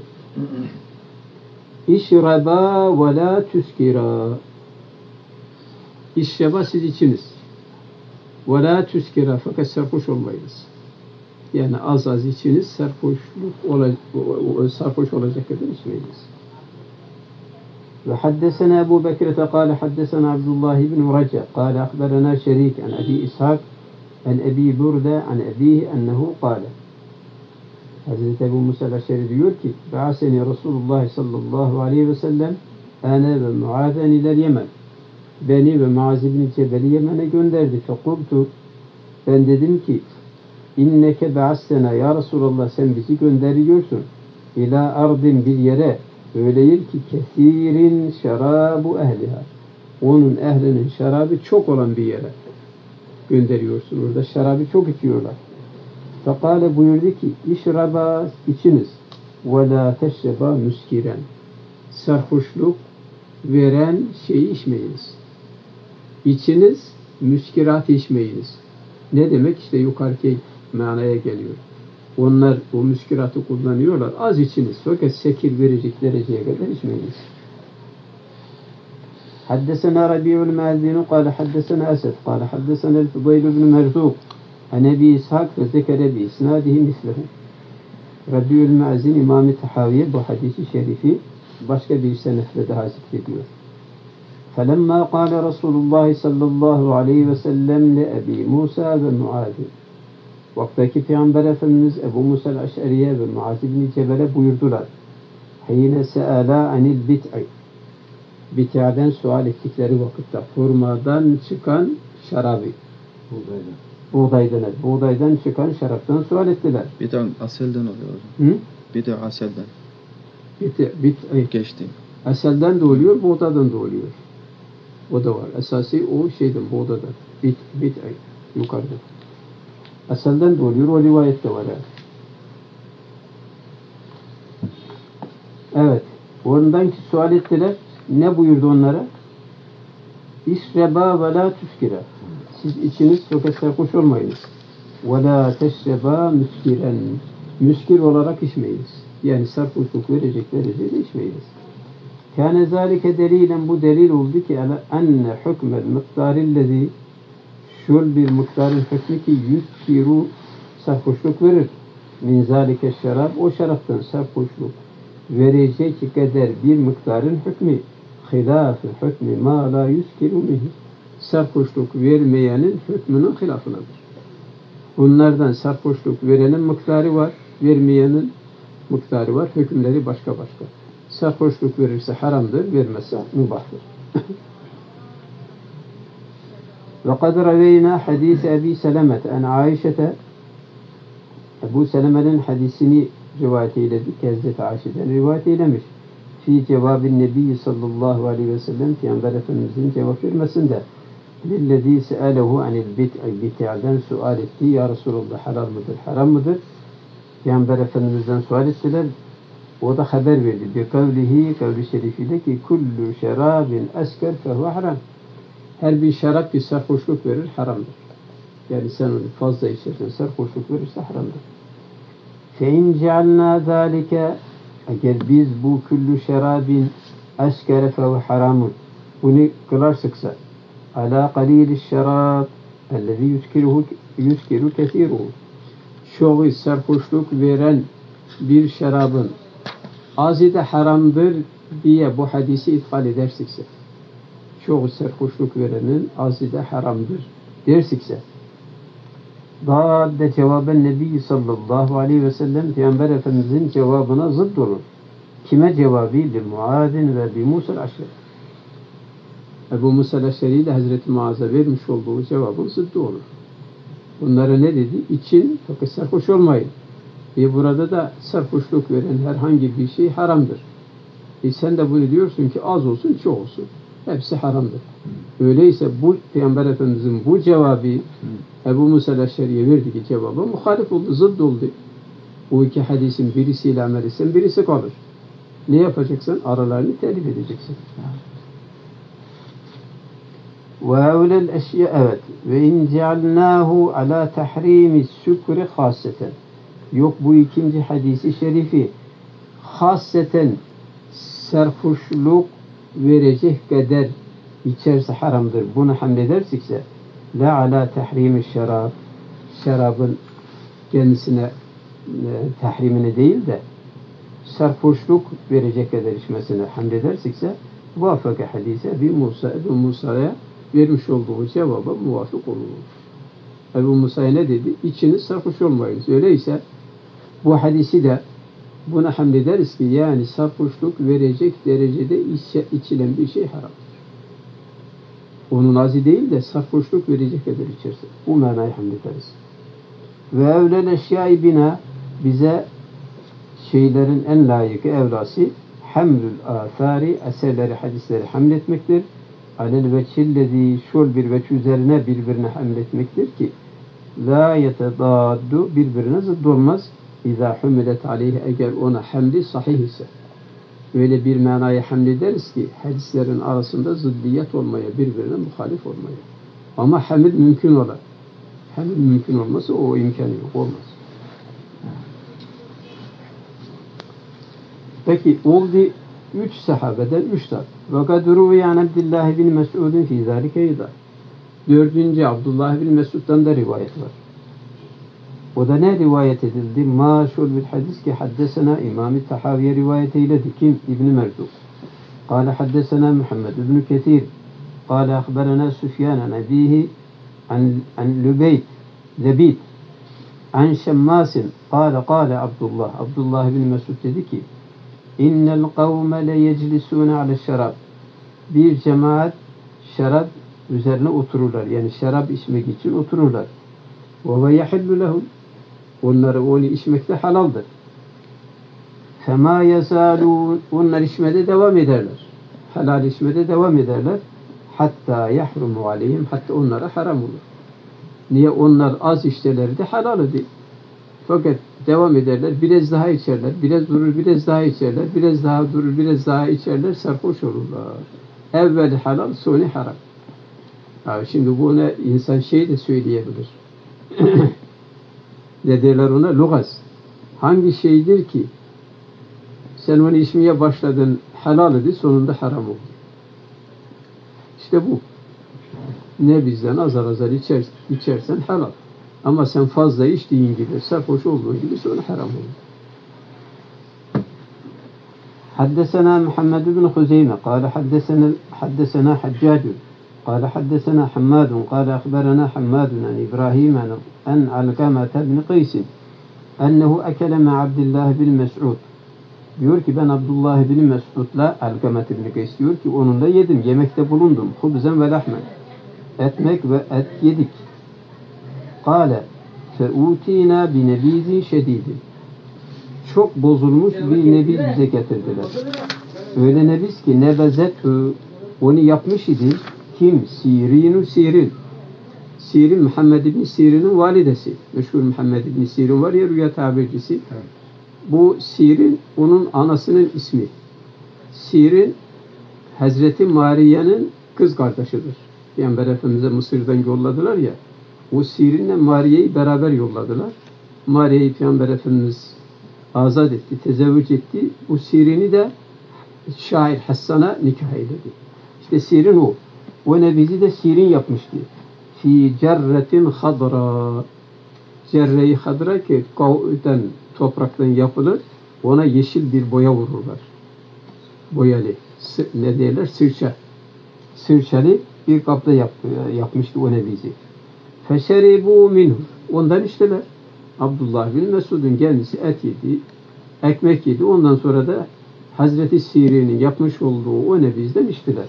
İşraba ve la tüskira. İşraba siz içiniz. Ve la tüskira fakat sarhoş olmayınız. Yani az az içiniz sarhoş olacak kadar içmeyiniz. Ve haddesena Ebu Bekir'e kâle haddesena Abdullah ibn Raca kâle akberena şerik an Ebi İshak an Ebi Burda an Ebihi ennehu kâle. Hazreti Ebu Musa'l Eş'eri diyor ki Be'aseni Resulullah sallallahu aleyhi ve sellem ana ve Muaz'en iler Yemen. Beni ve Muaz ibn Cebel'i Yemen'e gönderdi. Fekultu ben dedim ki inneke be'assena ya Resulallah sen bizi gönderiyorsun. İlâ ardin bir yere öyle yer ki kesirin şarabu ehliha. Onun ehlinin şarabı çok olan bir yere gönderiyorsun. Orada şarabı çok içiyorlar. Fekale buyurdu ki işraba içiniz ve la teşreba müskiren. Sarhoşluk veren şeyi içmeyiniz. İçiniz müskirat içmeyiniz. Ne demek? İşte yukarıki manaya geliyor. Onlar o müskiratı kullanıyorlar. Az içiniz. Fakat sekir verecek dereceye kadar içmeyiniz. حدثنا ربيع المازني قال حدثنا أسد قال حدثنا الفضيل بن مرزوق عن أبي إسحاق فذكر بإسناده مثله. Rabi'ül Ma'zin İmam-ı Tahaviye bu hadisi şerifi başka bir senetle daha zikrediyor. فَلَمَّا قَالَ رَسُولُ اللّٰهِ sallallahu aleyhi ve sellem لِأَبِي Musa ve Muaz. Vaktaki Peygamber Efendimiz Ebu Musa el-Eş'eriye ve Muaz ibn Cebel'e buyurdular. حِينَ سَأَلَا عَنِ الْبِتْعِ Bit'aden sual ettikleri vakitte hurmadan çıkan şarabı. Buğdaydan çıkan şaraptan sual ettiler.
Bid'a aselden oluyor hocam.
Hı?
Bid'a aselden. Geçti.
Aselden de oluyor, buğdadan da oluyor. O da var. Esası o şeyden, buğdadan. Bid'a yukarıda. Aselden de oluyor, o rivayette var. Evet. Ondan ki sual ettiler. Ne buyurdu onlara? İşreba ve la tüskire. Siz içiniz fakat sarhoş olmayınız. Ve la teşreba müskiren. Müskir olarak içmeyiniz. Yani sarhoşluk verecek derecede içmeyiniz. Kâne zâlike delilen bu delil oldu ki enne hükmel miktarillezî şul bir miktarın hükmü ki yüskiru sarhoşluk verir. Min zâlike şarab o şaraptan sarhoşluk verecek kadar bir miktarın hükmü hilâfı hükmü mâ lâ yüskiru mihi. Sarhoşluk vermeyenin hükmünün hilafınadır. Bunlardan sarhoşluk verenin miktarı var, vermeyenin miktarı var, hükümleri başka başka. Sarhoşluk verirse haramdır, vermezse mübahtır. وَقَدْ رَوَيْنَا حَد۪يثَ اَب۪ي سَلَمَةَ اَنْ عَائِشَةَ Ebu Seleme'nin hadisini rivayet eyledik. Hazreti Ayşe'den rivayet eylemiş. Fi cevabin Nebi sallallahu aleyhi ve sellem Peygamber Efendimiz'in cevap vermesinde lillezî se'alehu anil bit'i bit'den sual etti. Ya Resulallah halal mıdır, haram mıdır? Peygamber Efendimiz'den sual ettiler. O da haber verdi. Bi kavlihi, kavli şerifiyle ki kullu şerabin esker fehuve haram. Her bir şarap bir sarhoşluk verir, haramdır. Yani sen onu fazla içersen sarhoşluk verirse haramdır. فَاِنْ جَعَلْنَا ذَٰلِكَ Eğer biz bu küllü şerabin eskere fehuve haramun bunu kılarsıksa ala qalil şerab ellezî yuskiru kesiruhu çoğu sarhoşluk veren bir şarabın azı da haramdır diye bu hadisi ithal edersikse çoğu sarhoşluk verenin azı da haramdır dersikse daha da cevaben Nebi sallallahu aleyhi ve sellem Peygamber Efendimizin cevabına zıt olur. Kime cevabı? Li Muaz'in ve bi Musa el-Eş'eri. Ebu Musa el-Eş'eri ile Hazreti Muaz'a vermiş olduğu cevabın zıddı olur. Bunlara ne dedi? İçin fakat sarhoş olmayın. Burada da sarhoşluk veren herhangi bir şey haramdır. Sen de bunu diyorsun ki az olsun, çok olsun. Hepsi haramdır. Öyleyse bu Peygamber Efendimizin bu cevabı Ebu Musa el-Eş'eri'ye verdiği cevabı muhalif oldu, zıdd oldu. Bu iki hadisin birisiyle amel etsen birisi kalır. Ne yapacaksın? Aralarını telif edeceksin. Ve evlel eşya evet. Ve in cealnahu ala tahrimi sükri haseten. Yok bu ikinci hadisi şerifi haseten sarhoşluk verecek kadar içerse haramdır. Bunu hamledersikse la ala tahrimi şarab şarabın kendisine tahrimini değil de sarhoşluk verecek kadar içmesine hamledersikse muvafaka hadise Ebu Musa'ya vermiş olduğu cevaba muvafık olur. Ebu Musa'ya ne dedi? İçiniz sarhoş olmayınız. Öyleyse bu hadisi de buna hamlederiz ki yani sarhoşluk verecek derecede içilen bir şey haramdır. Onun azı değil de sarhoşluk verecek kadar içerse. Bu manayı hamlederiz. Ve evlel eşyai bina, bize şeylerin en layıkı, evlası hamlül athari, eserleri, hadisleri hamletmektir. Alel veçillezi, şol bir veç üzerine birbirine hamletmektir ki la yetedaddu, birbirine zıdd olmaz. İzâ hümilet aleyhi, eğer ona hamli sahih ise. Öyle bir manaya hamlederiz ki hadislerin arasında zıddiyet olmaya, birbirine muhalif olmaya. Ama hamil mümkün ola. Hamil mümkün olmasa o imkanı yok, olmaz. Peki oldu 3 sahabeden 3 tat. Ve kad ruviye an Abdullah bin Mes'ud'un fi zalike eyda. 4. Abdullah bin Mes'ud'dan da rivayet var. O da ne rivayet edildi? Maşhur bir hadis ki haddesena İmam-ı Tahaviye rivayet eyledi. Kim? İbn-i Merduk. Kale haddesena Muhammed ibn Ketir. Kale akhberena Süfyan an abihi an Lebit an Şemmasin. Kale Abdullah bin Mesud dedi ki İnnel kavme le yeclisune ale şarab. Bir cemaat şarap üzerine otururlar. Yani şarap içmek için otururlar. Ve yahillu lehum. Onu içmek de halaldır. Fema yazalun. Onlar içmede devam ederler. Helal içmede devam ederler. Hatta yahrumu aleyhim. Hatta onlara haram olur. Niye? Onlar az içteleri de halal idi. Fakat devam ederler. Biraz daha içerler. Biraz durur, biraz daha içerler. Biraz daha durur, biraz daha içerler. Sarhoş olurlar. Evvel halal, sonra haram. Abi şimdi buna insan şey de söyleyebilir. Ne derler ona? Lugaz. Hangi şeydir ki sen onu içmeye başladın, helal idi, sonunda haram oldu. İşte bu. Ne bizden azar içersen helal. Ama sen fazla içtiğin gibi, sarhoş olduğun gibi sonra haram olur. Haddesena Muhammed bin Huzeyme kâle haddesena Haccacun kâle haddesena Hammadun kâle akhberena Hammadun an İbrahim an Alkamete bin Qeysin ennehu ekele me Abdullah bin Mes'ud. Diyor ki ben Abdullah bin Mes'ud'la Alkamete bin Qeys diyor ki onunla yedim, yemekte bulundum. Hubzen ve lahmen. Etmek ve et yedik. Kâle feûtînâ binebîzin şedîdin. Çok bozulmuş bir nebiz bize getirdiler. Öyle nebiz ki nebezetü, onu yapmış idi. Kim? Sirin. Sirin, Muhammed ibn Sirin'in validesi. Meşhur Muhammed ibn Sirin var ya, rüya tabircisi. Bu Sirin, onun anasının ismi. Sirin, Hazreti Mariye'nin kız kardeşidir. Peygamber Efendimiz'e Mısır'dan yolladılar ya, o Sirin'le Mariye'yi beraber yolladılar. Mariye'yi Peygamber Efendimiz azat etti, tezevvüc etti. O Sirin'i de şair Hassan'a nikah eyledi. İşte Sirin o. O nebizi de Sirin yapmıştı. Fi cerretin hadra. Cerre-i hadra ki kav'den, topraktan yapılır. Ona yeşil bir boya vururlar. Boyalı. Ne derler? Sırça. Sırçalı bir kapta yapmıştı o nebizi. Feşeribu minhu. Ondan içtiler. Abdullah bin Mesud'un kendisi et yedi, ekmek yedi. Ondan sonra da Hazreti Sirin'in yapmış olduğu o nebizden içtiler.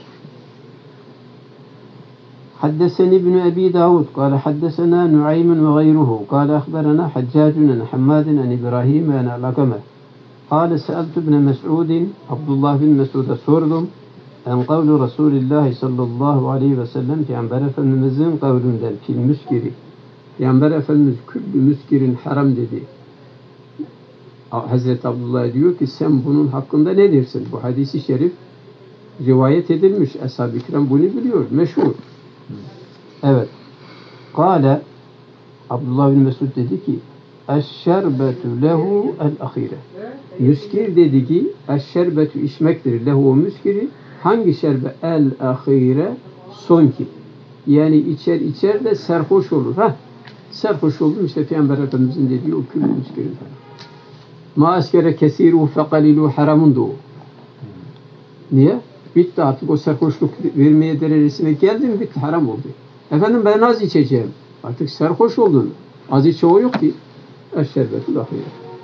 Haddeseni İbn Ebi Davud kâle haddesena Nu'aymun ve gayruhu kâle akhberena Haccacun an Hammadin an İbrahim an Alakame kâle seeltu İbn Mes'udin, Abdullah bin Mesud'a sordum en kavlu Resulullah sallallahu aleyhi ve sellem, Peygamber Efendimiz'in kavlünden fil müskiri. Peygamber Efendimiz küllü müskirin haram dedi. Hazreti Abdullah diyor ki sen bunun hakkında ne dersin? Bu hadisi şerif rivayet edilmiş. Ashab-ı kiram bunu biliyor. Meşhur. Evet. Kâle Abdullah bin Mesud dedi ki eşşerbetu lehu el-ahire. Müskir dedi ki eşşerbetu içmektir. Lehu o müskiri. Hangi şerbe? El-ahire son ki. Yani içer de sarhoş olur. Sarhoş oldum işte Peygamber Efendimiz'in dediği o küllü müskirin haram. Ma askere kesiru fekalilu haramundu o. Niye? Bitti artık, o sarhoşluk vermeye derecesine geldi mi bitti, haram oldu. Efendim ben az içeceğim. Artık sarhoş oldun. Az içe o yok ki. Eşşerbetul ahire.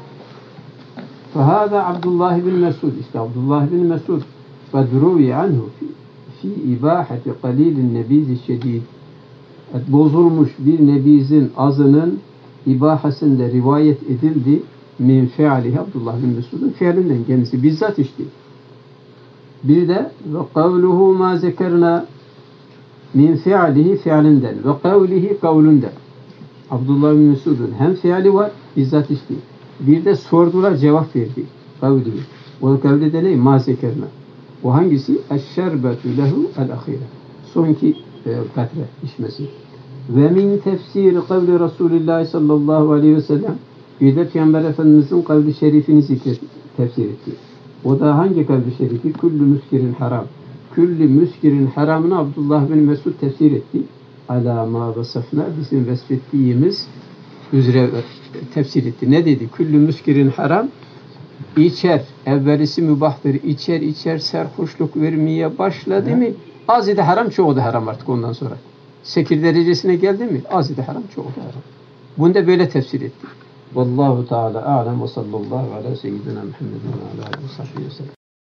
Fehâzâ Abdullah bin Mesud. İşte Abdullah bin Mesud. Fedruvi anhu fi ibâhati qalîlin nebîzi şedîd. Bozulmuş bir nebizin azının ibahasında rivayet edildi. Min fi'alihi Abdullah bin Mesud'un fiilinden kendisi bizzat işti. Bir de ve kavluhu ma zekerna min fi'alihi fiilinden ve kavlihi kavlunden. Abdullah bin Mesud'un hem fiili var bizzat işti. Bir de sordular cevap verdi. Kavlihi. O kavli de ne? Ma zekerna. O hangisi? Eşşerbetu lehu el-ahire. Sonki katre içmesi. Ve min tefsiri kavli Resulullah sallallahu aleyhi ve sellem. Bir de Peygamber Efendimiz'in kavli şerifini tefsir etti. O da hangi kavli şerifi? Küllü müskirin haram. Küllü müskirin haramını Abdullah bin Mesud tefsir etti. Alâ mâ vasafna bizim vesfettiğimiz üzere tefsir etti. Ne dedi? Küllü müskirin haram. İçer. Evvelisi mübahtır. İçer serhoşluk vermeye başladı mı? Az idi haram, çoğu da haram artık ondan sonra. Sekir derecesine geldi mi? Az idi haram, çoğu da haram. Bunu da böyle tefsir etti. Vallahu Teala a'lem ve sallallahu ala seyyidina Muhammedin ve ala alihi ve sahbihi ve sellem.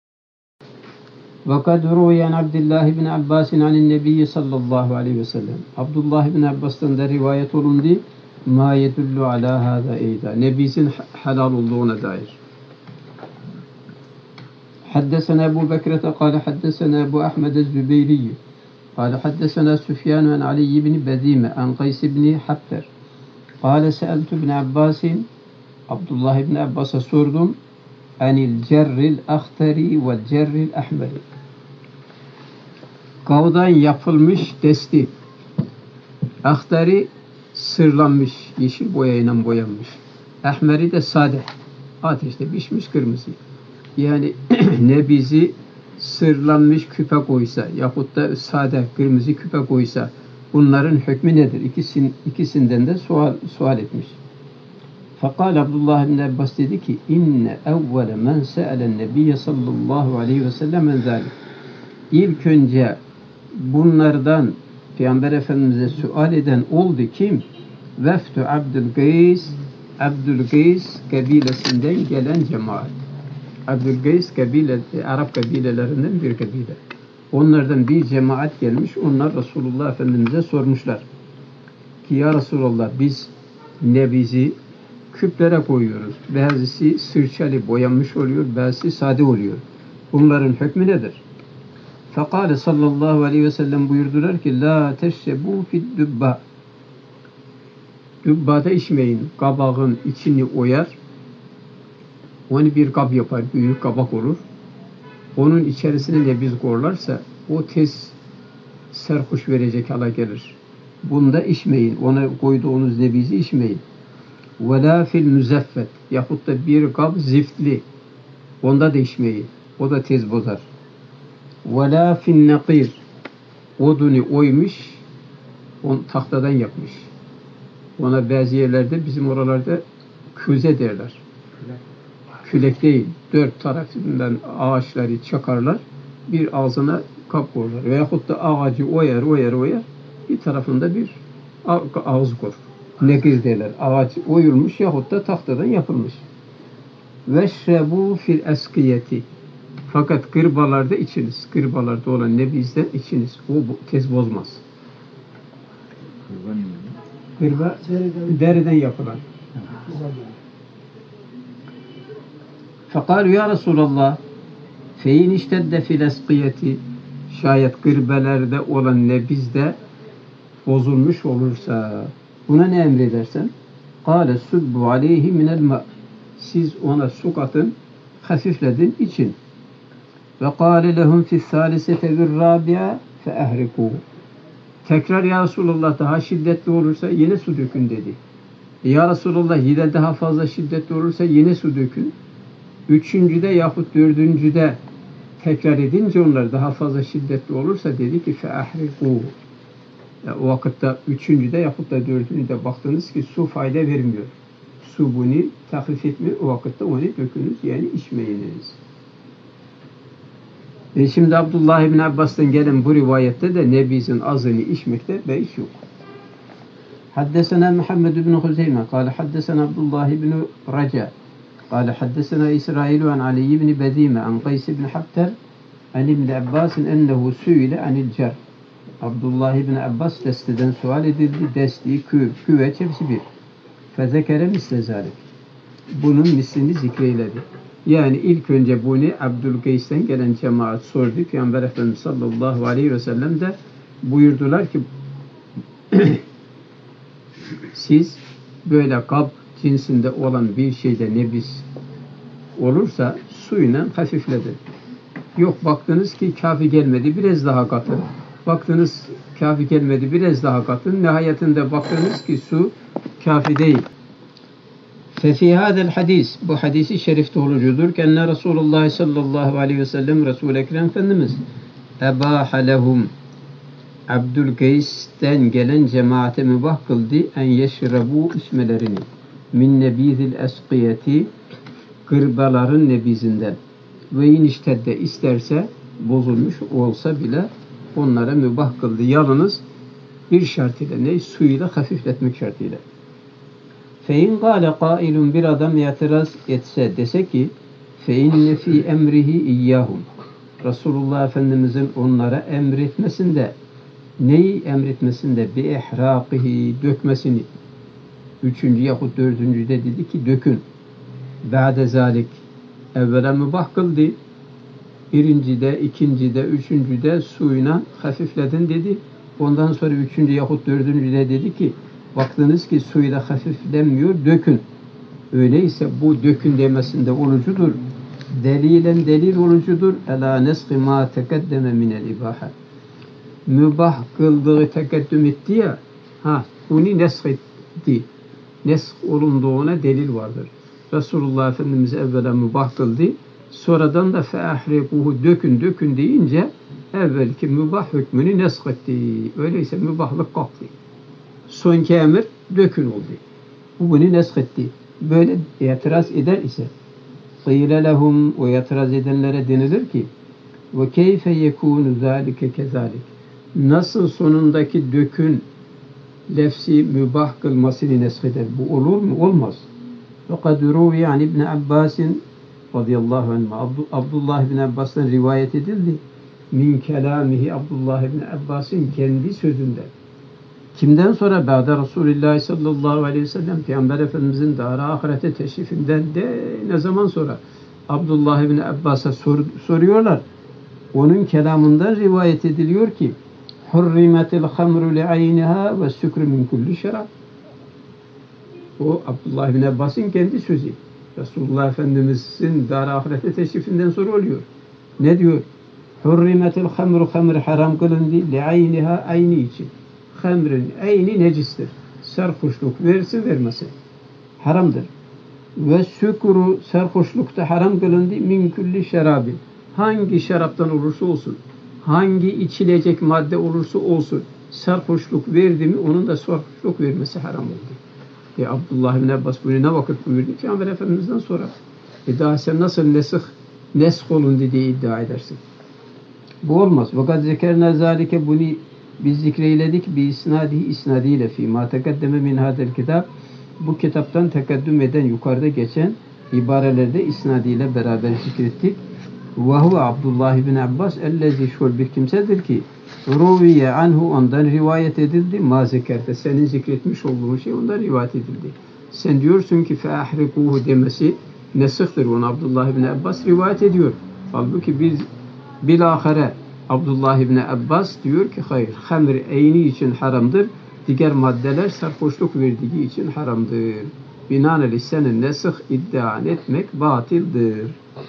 Ve kad ruyen Abdullah ibn Abbas'in anin nebiyyi sallallahu aleyhi ve sellem. Abdullah ibn Abbas'tan da rivayet olundu. Ma yedullu ala hâzâ eyda. Nebizin halal olduğuna dair. حدثنا أبو بكرة قال حدثنا أبو أحمد الزبيري قال حدثنا سفيان عن علي بن بديمة عن قيس بن حبتر قال سألت ابن عباس عبد الله بن عباس sordum عن الجر الأخضر والجر الأحمر. Kavdan yapılmış desti. Ahtari sırlanmış, yeşil boyayla boyanmış. Ahmeri de sade, ateşte pişmiş kırmızı. Yani nebizi sırlanmış küpe koysa yahut da sade kırmızı küpe koysa bunların hükmü nedir? İkisinden de sual etmiş. Fakat Abdullah bin Abbas dedi ki inne evvele men se'elen nebiyye sallallahu aleyhi ve sellem en zalik. İlk önce bunlardan Peygamber Efendimiz'e sual eden oldu kim? Veftu Abdülgays kabilesinden gelen cemaat. Abdülgays Arap kabilelerinden bir kabile. Onlardan bir cemaat gelmiş. Onlar Resulullah Efendimiz'e sormuşlar. Ki ya Resulullah biz nebizi küplere koyuyoruz. Bazısı sırçalı boyanmış oluyor, bazısı sade oluyor. Bunların hükmü nedir? Fekale sallallahu aleyhi ve sellem buyurdular ki la teşrebu fid dübba. Dübbada içmeyin. Kabağın içini oyar. Onu bir kap yapar, büyük kabak olur. Onun içerisine de biz koyarlarsa o tez serhoş verecek hala gelir. Bunda içmeyin. Ona koyduğunuz nebizi içmeyin. وَلَا فِي الْمُزَفَّتِ yahut da bir kap ziftli. Onda da içmeyin. O da tez bozar. وَلَا فِي النَّقِيرِ odunu oymuş, onu tahtadan yapmış. Ona bazı yerlerde, bizim oralarda küze derler. Külek değil, dört tarafından ağaçları çakarlar, bir ağzına kap koyarlar. Veyahut da ağacı oyar, bir tarafında bir ağız koyar. Nekir derler. Ağaç oyulmuş yahut da tahtadan yapılmış. Veşrebu fil eskiyeti. Fakat kırbalarda içiniz. Kırbalarda olan nebizden içiniz. O tez bozmaz. Kırba deriden yapılan. Fekalu ya Resulallah feyin iştedde fil eskiyeti şayet kırbelerde olan nebizde bozulmuş olursa buna ne emredersen? Kâle subbu aleyhi minel ma. Siz ona su katın, hafifledin, için. Ve kâle lehum fi's-sâlisete bir-râbi'a fe-ehrikû. Tekrar ya Resulallah daha şiddetli olursa yine su dökün dedi. Ya Resulallah yine daha fazla şiddetli olursa yine su dökün. Üçüncüde yahut dördüncüde tekrar edince onlar daha fazla şiddetli olursa dedi ki fe-ehrikû. O vakitte üçüncüde yahut da dördüncüde baktınız ki su fayda vermiyor. Su bunu tahfif etmiyor. O vakitte onu dökünüz, yani içmeyiniz. Şimdi Abdullah ibn Abbas'tan gelen bu rivayette de nebizin azını içmekte beis yok. Haddesena Muhammed ibn Huzeyme kâle haddesena Abdullah ibn Raca kâle haddesena İsrailu an Ali ibn Bedime an Qays ibn Habter an ibn Abbas'in ennehu suile anil cer. Abdullah ibn Abbas desteden sual edildi. Desti, küveç hepsi bir. Fezekere misle zalik. Bunun mislini zikreyledi. Yani ilk önce bunu Abdülkays'ten gelen cemaat sordu. Peygamber Efendimiz sallallahu aleyhi ve sellem de buyurdular ki siz böyle kap cinsinde olan bir şeyde nebis olursa suyla hafifledin. Yok baktınız ki kafi gelmedi, biraz daha katın. Baktınız kafi gelmedi, biraz daha katın. Nihayetinde baktınız ki su kafi değil. Fefi hadel hadis, bu hadisi şerif doğrucudur ki enne Resulullah sallallahu aleyhi ve sellem Resul-i Ekrem Efendimiz ebaha lehum Abdülkays'ten gelen cemaate mübah kıldı en yeşrebu içmelerini min nebizil eskiyeti gırbaların nebizinden ve iniştedde isterse bozulmuş olsa bile onlara mübah kıldı. Yalnız bir şart ile ne? Suyla hafifletmek şartıyla. Fein gâle kâilun bir adam itiraz etse dese ki feinne fî emrihi iyyâhum Resulullah Efendimizin onlara emretmesinde neyi emretmesinde bi ihrâkihi dökmesini 3. yahut 4. de dedi ki dökün. Ba'de zalik evvela mübah kıldı. 1. de 2. de 3. de suyuna hafifledin dedi. Ondan sonra 3. yahut 4. de dedi ki baktınız ki suyla hafiflenmiyor, dökün. Öyleyse bu dökün demesinde olucudur. Delilen delil olucudur. Ela neski ma tekeddeme minel ibaha. Mübah kıldığı tekeddüm etti ya, bunu nesk etti. Nesk olunduğuna delil vardır. Resulullah Efendimiz evvela mübah kıldı. Sonradan da feahrikuhu dökün deyince evvelki mübah hükmünü nesk etti. Öyleyse mübahlık kalktı. Sonki emir dökün oldu. Bu bunu nesk etti. Böyle itiraz eder ise qîle lehum o itiraz edenlere denilir ki ve keyfe yekûnu zâlike kezâlik nasıl sonundaki dökün lefsi mübah kılmasını nesk eder? Bu olur mu? Olmaz. Fakat rûvi yani İbn Abbas'in radıyallahu anh Abdullah ibn Abbas'tan rivayet edildi. Min kelamihi Abdullah ibn Abbas'ın kendi sözünden. Kimden sonra? Ba'da Resulullah sallallahu aleyhi ve sellem Peygamber Efendimizin dâra ahirete teşrifinden de ne zaman sonra? Abdullah ibn Abbas'a soruyorlar. Onun kelamından rivayet ediliyor ki hurrimetil hamru li'ayniha ve sükru min kulli şerab. O Abdullah ibn Abbas'ın kendi sözü. Resulullah Efendimizin dâra ahirete teşrifinden sonra oluyor. Ne diyor? Hurrimetil hamru hamr haram kılındı li'ayniha ayni için. Hamrın ayni necistir. Sarhoşluk versin vermesi haramdır. Ve sükru sarhoşlukta haram kılındı min kulli şerabin. Hangi şaraptan olursa olsun, hangi içilecek madde olursa olsun, sarhoşluk verdi mi onun da sarhoşluk vermesi haram oldu. Abdullah bin Abbas bunu ne vakit buyurdu? Peygamber Efendimiz'den sonra. Daha sen nasıl nesk olundu diye iddia edersin. Bu olmaz. Fakat zekerna zalike bunu biz zikreyledik bi isnadiyle fi ma tekeddeme min hadel kitap bu kitaptan tekeddüm eden yukarıda geçen ibarelerde isnadiyle beraber zikrettik. Ve huve Abdullah ibn Abbas ellezi şol bir kimsedir ki ruviye anhu ondan rivayet edildi ma zekerte senin zikretmiş olduğun şey ondan rivayet edildi. Sen diyorsun ki feahrikuhu demesi nesıhtır. Onu Abdullah ibn Abbas rivayet ediyor. Halbuki biz bilahare Abdullah ibn Abbas diyor ki hayır, hamr eyni için haramdır. Diğer maddeler sarhoşluk verdiği için haramdır. Binaenaleyh senin nesih iddia etmek batildir.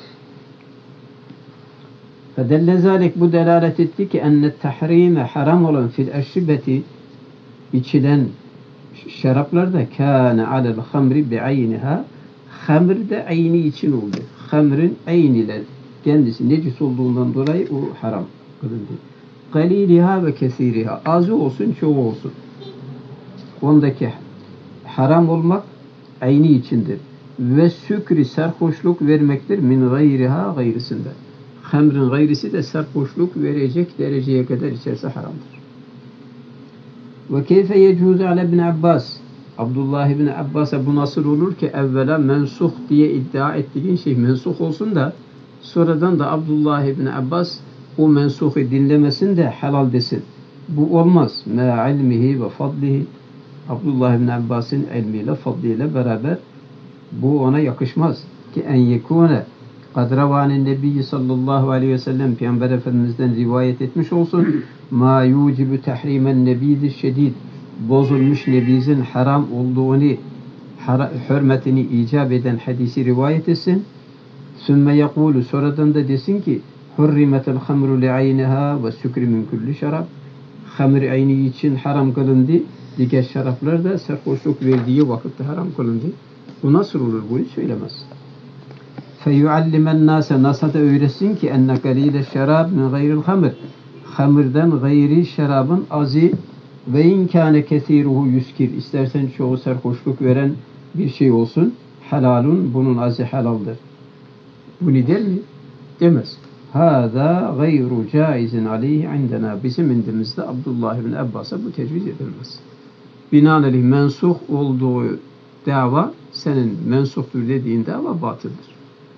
Fedelle zalik bu delalet etti ki enne tahrime haram olan fil eşribeti içilen şaraplarda kâne alel hamri bi'ayniha hamr de ayni için oldu. Hamrın ayniyle kendisi necis olduğundan dolayı o haram kılındı. Galiliha ve kesiriha azı olsun çoğu olsun. Ondaki haram olmak ayni içindir. Ve sükri sarhoşluk vermektir min gayriha gayrisinden. Hamrın gayrisi de sarhoşluk verecek dereceye kadar içerse haramdır. Ve keyfe yecuzu ala ibn Abbas Abdullah ibn Abbas'a bu nasıl olur ki evvela mensuh diye iddia ettiğin şey mensuh olsun da sonradan da Abdullah ibn Abbas o mensuhu dinlemesin de helal desin. Bu olmaz. Me ilmihi ve fadlihi Abdullah ibn Abbas'ın ilmiyle, fadliyle beraber bu ona yakışmaz. Ki en yekune kadravanin nebiyyi sallallahu aleyhi ve sellem Peygamber Efendimiz'den rivayet etmiş olsun. Ma yucibu tahrimen nebiydi şedid. Bozulmuş nebizin haram olduğunu, hürmetini icap eden hadisi rivayet etsin. Sümme yekulu, sonradan da desin ki hurrimetel hamru li'ayniha ve sükri min kulli şarab. Hamr ayni için haram kılındı. Diğer şaraplar da sarhoşluk verdiği vakitte haram kılındı. Bu nasıl olur? Bunu söylemez. Feyuallimen nase, nasa da öğretsin ki enne galile şarab min gayril hamr. Hamırdan gayri şarabın azı ve inkâne kethiruhu yuskir. İstersen çoğu sarhoşluk veren bir şey olsun. Halalun, bunun azı halaldır. Bunu der mi? Demez. Hâzâ gayru caizin aleyhi indena. Bizim indimizde Abdullah ibn Abbas'a bu tecviz edilmez. Binaenaleyh mensuh olduğu dava, senin mensuhtur dediğin dava batıldır.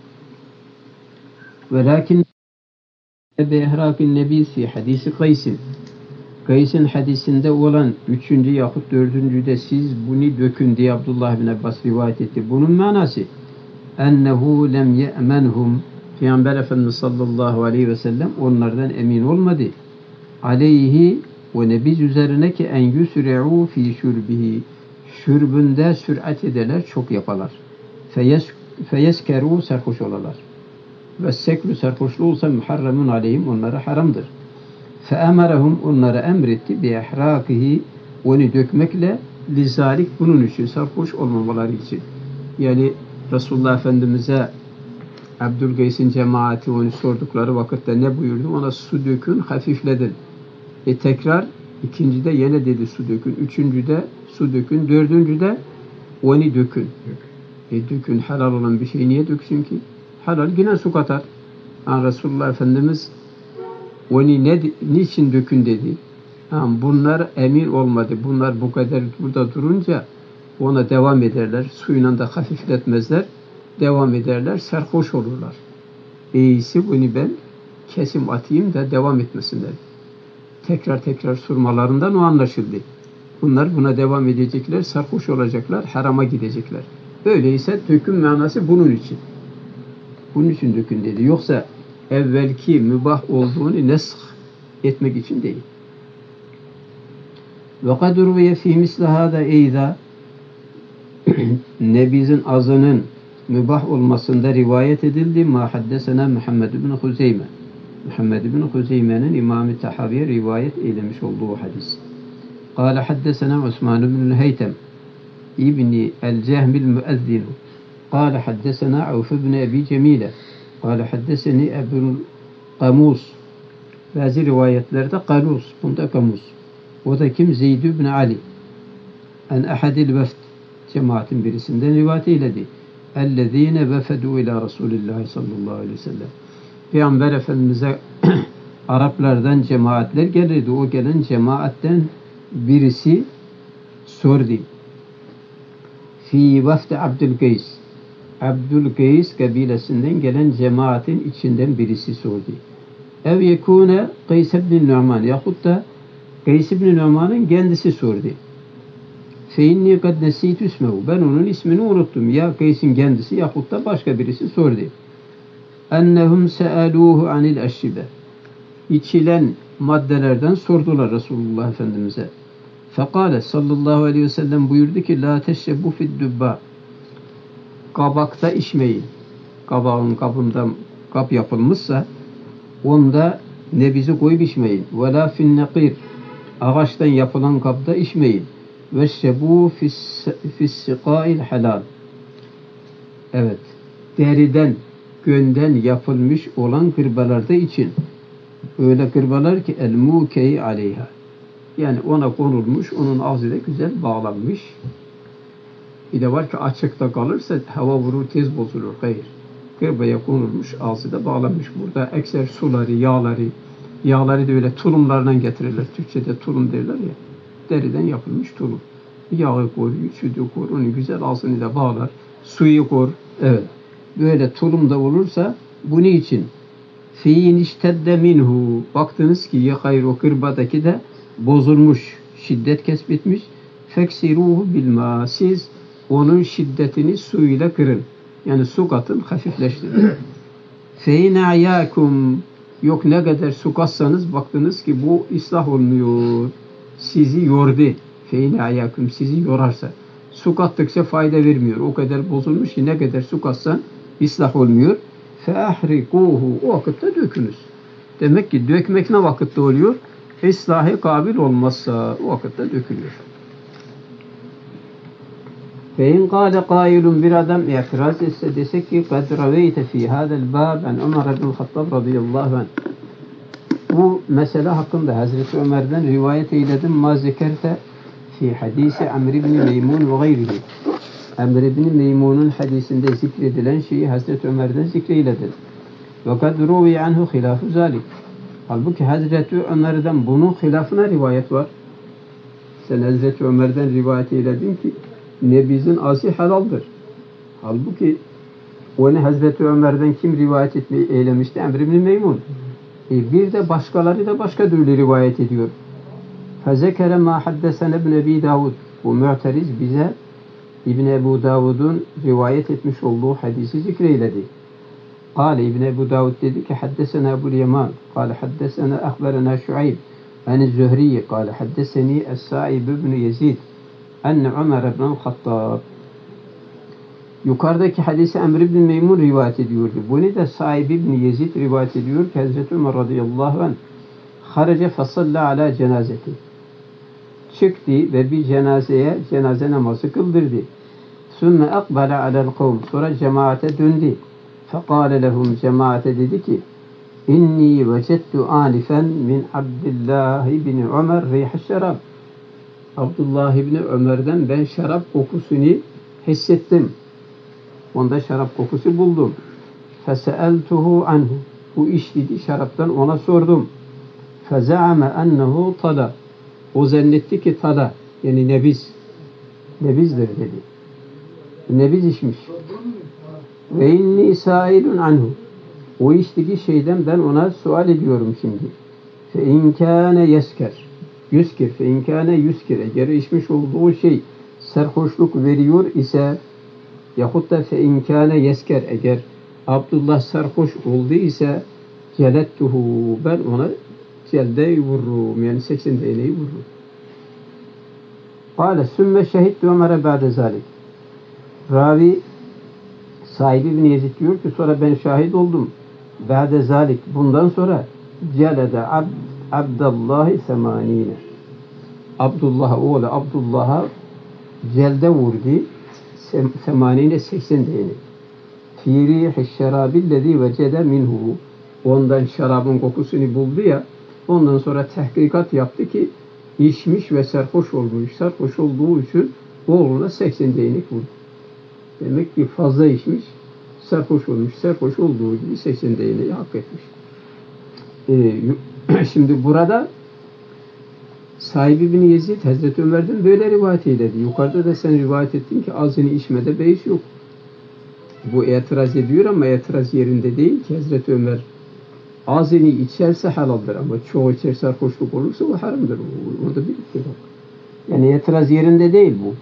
Velakin be'ihrakin nebi fi hadisi Kays'in. Kays'in hadisinde olan 3. yahut 4. de siz bunu dökün diye Abdullah bin Abbas rivayet etti. Bunun manası ennehu lem ye'menhum, Peygamber Efendimiz sallallahu aleyhi ve sellem onlardan emin olmadı. Aleyhi ve nebiz üzerine ki en yusri'u fi şurbihi, şürbünde sürat ederler, çok yaparlar. Feyeskeru, sarhoş olalar. Ve sekru, sarhoşluğu olsa muharremun aleyhim, onlara haramdır. Feemerehum, onlara emretti bi ihrakihi, onu dökmekle, lizalik, bunun için, sarhoş olmamaları için. Yani Resulullah Efendimiz'e Abdülgays'in cemaati onu sordukları vakitte ne buyurdu? Ona su dökün, hafifledin. Tekrar ikincide yine dedi su dökün, üçüncüde su dökün, dördüncüde onu dökün. Dökün, helal olan bir şey niye döksün ki? Helal yine su katar. Yani Resulullah Efendimiz onu niçin dökün dedi. Yani bunlar emin olmadı. Bunlar bu kadar burada durunca ona devam ederler. Suyla da hafifletmezler. Devam ederler. Sarhoş olurlar. İyisi bunu ben kesim atayım da devam etmesinler. Tekrar sormalarından o anlaşıldı. Bunlar buna devam edecekler, sarhoş olacaklar, harama gidecekler. Öyleyse dökün manası bunun için. Bunun için dökün dedi. Yoksa evvelki mübah olduğunu nesk etmek için değil. Ve kad ruviye fî misle hâdâ eyzâ, nebizin azının mübah olmasında rivayet edildi. Ma haddesena Muhammed ibn Huzeyme. Muhammed ibn Huzeyme'nin İmam-ı Tahavi'ye rivayet eylemiş olduğu hadis. Kâle haddesena Osman ibn Heytem İbni el-Cehmil müezzinu. Kâle haddesena Avf ibn Ebi Cemile. Kâle haddeseni Ebul Kamus. Bazı rivayetlerde Kalus, bunda Kamus. O da kim? Zeyd ibn Ali. En ahadil vefd, cemaatin birisinden rivayet eyledi. Ellezîne vefedû ila Resulillahi sallallahu aleyhi ve sellem. Peygamber Efendimiz'e Araplardan cemaatler gelirdi. O gelen cemaatten birisi sordu. Fi vefd Abdülgays. Abdülgays kabilesinden gelen cemaatin içinden birisi sordu. Ev yekûne Qays ibn Nu'man, yahut da Qays ibn Nu'man'ın kendisi sordu. Fe inni kad nesîtü ismehu. Ben onun ismini unuttum. Ya Qays'in kendisi yahut da başka birisi sordu. Ennehum se'alûhu anil eşribe. İçilen maddelerden sordular Resulullah Efendimiz'e. Fekale sallallahu aleyhi ve sellem buyurdu ki la teşrebbu fi'd-dübbâ. Kabakta içmeyin. Kabağın kabından kap yapılmışsa onda nebizi koyup içmeyin. Ve la fi'n-nekîr. Ağaçtan yapılan kapta içmeyin. Ve şebû fi's-sikâil halal. Evet. Deriden, gönden yapılmış olan kırbalarda için. Öyle kırbalar ki el-mûkey aleyha. Yani ona konulmuş, onun ağzıyla güzel bağlanmış. Bir de var ki açıkta kalırsa hava vurur, tez bozulur. Hayır. Kırbaya konulmuş, ağzı da bağlanmış. Burada ekser suları, yağları da öyle tulumlardan getirirler. Türkçe'de tulum derler ya. Deriden yapılmış tulum. Yağı koy, sütü koy, onu güzel ağzını da bağlar. Suyu koy. Evet. Böyle tulum da olursa bu ne için? Fi'in iştedde minhu. Baktınız ki ya hayır o kırbadaki de bozulmuş, şiddet kesbetmiş. feksiruhu bilma. Siz onun şiddetini suyla kırın. Yani su katın, hafifleştirin. Feyne ayakum. Yok ne kadar su katsanız baktınız ki bu ıslah olmuyor. Sizi yordu. Feyne ayakum, sizi yorarsa. Su kattıkça fayda vermiyor. O kadar bozulmuş ki ne kadar su katsan ıslah olmuyor. Feahrikuhu. O vakitte dökünüz. Demek ki dökmek ne vakitte oluyor? İslahi kabil olmazsa o vakitte dökülüyor. Fein kâle kâilun, bir adam itiraz etse, dese ki kad raveyte fî hâzel bâb an Ömer ibn Hattab radıyallahu anh. Bu mesele hakkında Hazreti Ömer'den rivayet eyledim. Ma zekerte fi hadisi Amr ibn Meymun ve gayrihi. Amr ibn Meymun'un hadisinde zikredilen şeyi Hazreti Ömer'den zikreyledim. Ve kad ruvi anhu hilâfu zâlik. Halbuki Hazreti Ömer'den bunun hilafına rivayet var. Sen Hazreti Ömer'den rivayet eyledin ki nebizin asi halaldır. Halbuki onu Hazreti Ömer'den kim rivayet etmeyi eylemişti? Amr ibn Meymun. Bir de başkaları da başka türlü rivayet ediyor. Fezekere ma haddesene ibn Ebi Davud. Bu mu'teriz bize İbn Ebu Davud'un rivayet etmiş olduğu hadisi zikreyledi. Kale İbn Ebu Davud dedi ki haddesena Ebu'l Yaman. Kale haddesena ahberena Şuayb. Ani Zühriye. Kale haddeseni Es-Sa'ib ibn Yezid. Enne Ömer ibn Hattab. Yukarıdaki hadisi Amr ibn Meymun rivayet ediyordu. Bunu da Sa'ib ibn Yezid rivayet ediyor ki Hazreti Ömer radıyallahu anh harace fasalla ala cenazeti. Çıktı ve bir cenaze namazı kıldırdı. Sümme akbala alel kavm. Sonra cemaate döndü. Fekale lehum, cemaate dedi ki inni vecettu anifen min Abdullah ibn Ömer rih şarab. Abdullah ibn Ömer'den ben şarap kokusunu hissettim. Onda şarap kokusu buldum. Feseeltuhu anhu. Bu içtiği şaraptan ona sordum. Fezaame ennehu tala. O zannetti ki tala, yani nebizdir dedi. Nebiz içmiş. Ve inni sailun anhu. O içtiği şeyden ben ona sual ediyorum şimdi. Fe in kâne yuskir. Fe in kâne yuskir. Eğer içmiş olduğu şey serhoşluk veriyor ise yahut da fe in kâne yesker, eğer Abdullah sarhoş oldu ise celettuhu, ben ona celde vururum, yani 80 değneği vururum. Kâle sümme şehittu Ömer'e ba'de zâlik. Ravi sahibi ibn Yezid diyor ki sonra ben şahit oldum. Ba'de zâlik, bundan sonra celede Abdullah'ı semanine. Oğlu Abdullah'a celde vurdu. Semanine 80 değnek. Fî rîhi şerâbillezî vecede minhu. Ondan şarabın kokusunu buldu ya, ondan sonra tahkikat yaptı ki içmiş ve sarhoş olmuş. Sarhoş olduğu için oğluna 80 değnek vurdu. Demek ki fazla içmiş, sarhoş olmuş. Sarhoş olduğu gibi 80 değneği hak etmiş. Şimdi burada sahibi bin Yezid Hazreti Ömer'den böyle rivayet eyledi. Yukarıda da sen rivayet ettin ki ağzını içmede beis yok. Bu itiraz ediyor ama itiraz yerinde değil ki. Hazreti Ömer ağzını içerse halaldır ama çoğu içerse sarhoşluk olursa o haramdır. Orada bir ittifak. Yani itiraz yerinde değil bu.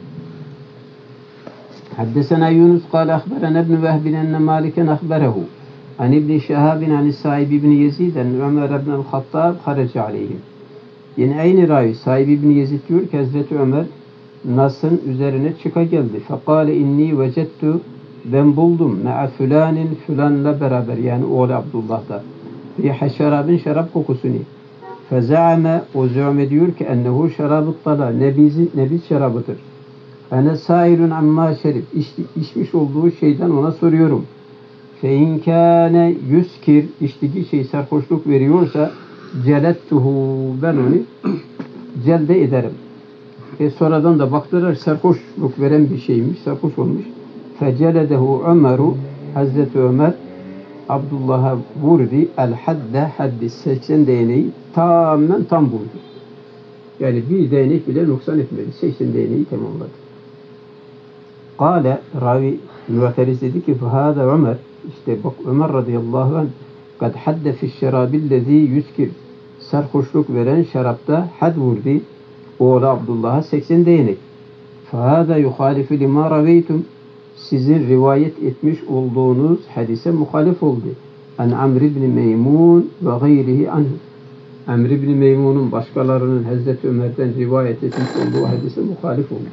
Haddesena Yunus kâle ahberena ibn Vehbin enne Maliken ahberehu an ibn Şehabin an Sa'ib ibn Yezid en Ömer ibn Hattab haraca aleyhim. Yine aynı ravi sahibi ibn Yezid diyor ki Hazreti Ömer Nas'ın üzerine çıka geldi. Fekale inni vecettu, ben buldum me'a fülanin, fülanla beraber, yani oğlu Abdullah'da riha şarabın, şarap kokusunu. Fezaame, o zâme diyor ki ennehu şarabut tala, nebiz şarabıdır. Ene sairun amma şerif, içmiş olduğu şeyden ona soruyorum. Fe in kâne yuskir, içtiği şey sarhoşluk veriyorsa celettuhu, ben onu celde ederim. Sonradan da baktılar sarhoşluk veren bir şeymiş, sarhoş olmuş. Feceledehu Ömer'u, Hazreti Ömer Abdullah'a vurdu. El hadde, haddi 80 değneği tamamen tam buldu. Yani bir değnek bile noksan etmedi. 80 değneği tamamladı. Kale, ravi müferiz dedi ki fehâde Ömer, işte bak Ömer radıyallahu anh kad hadde fi'ş şerâbillezî yuskir, sarhoşluk veren şarapta had vurdu. oğlu Abdullah'a 80 değnek. فَهَذَا يُخَالِفُ لِمَا رَوَيْتُمْ Sizin rivayet etmiş olduğunuz hadise muhalif oldu. An Amr ibn Meymun ve gayrihi anhu. Amr ibn Meymun'un başkalarının Hazreti Ömer'den rivayet etmiş olduğu hadise muhalif oldu.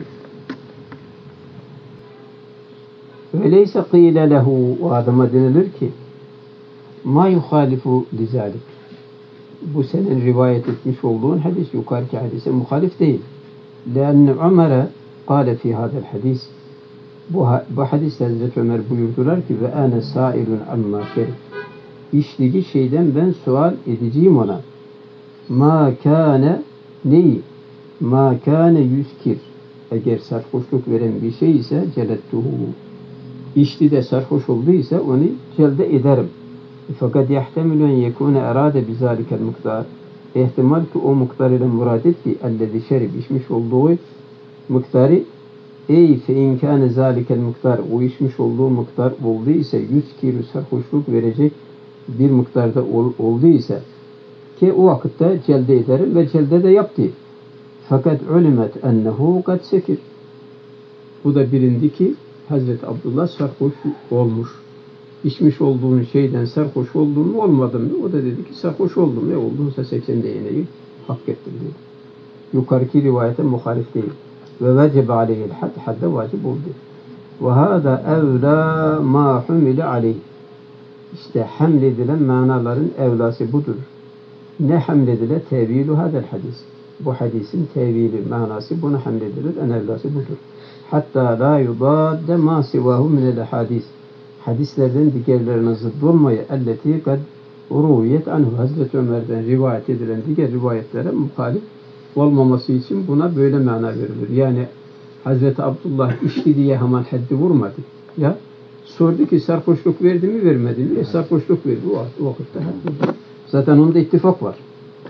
Öyleyse kıyle lehu, o adama denilir ki ma yuhalifu lizalik. Bu senin rivayet etmiş olduğun hadis yukarıki hadise muhalif değil. Leanne Ömer'e kâle fî hâdel hadis. Bu hadiste Hazreti Ömer buyurdular ki ve âne sâilun amma şerif. İşligi şeyden ben sual edeceğim ona. Ma kâne neyi? Ma kâne yüzkir. Eğer sarhoşluk veren bir şey ise celettuhu. İçti de sarhoş olduysa onu celde ederim. Fakat yahtemilü en yekûne erâde bizâlikel miktar. İhtimal ki o miktar ile murad etti. Ellezî şerib içmiş olduğu miktarı ey fe in kâne zâlikel miktar. O içmiş olduğu miktar olduysa 100 kilo sarhoşluk verecek bir miktarda olduysa ki o vakitte celde ederim ve celde de yaptı. Fakat ulimet ennehu kad sekir. Bu da bilindi ki Hazreti Abdullah sarhoş olmuş. İçmiş olduğun şeyden sarhoş oldun mu olmadın mı? O da dedi ki sarhoş oldum. Ne oldunsa 80 değneği hak ettim dedi. Yukarıki rivayete muhalif değil. Ve vecebe aleyhil hadde vacip oldu. Ve hâdâ evlâ mâ humile aleyh. İşte hamledilen manaların evlası budur. Ne hamledile tevilü hadel hadis. Bu hadisin tevili manası buna hamledilir. En evlası budur. Hatta la yudadde ma sivahu minel hadis. Hadislerden diğerlerine zıdd olmayı elleti kad uruviyet anhu. Hazreti Ömer'den rivayet edilen diğer rivayetlere muhalif olmaması için buna böyle mana verilir. Yani Hazreti Abdullah içti diye hemen haddi vurmadı. Ya sordu ki sarhoşluk verdi mi vermedi mi? Sarhoşluk verdi. O vakitte haddi. Zaten onda ittifak var.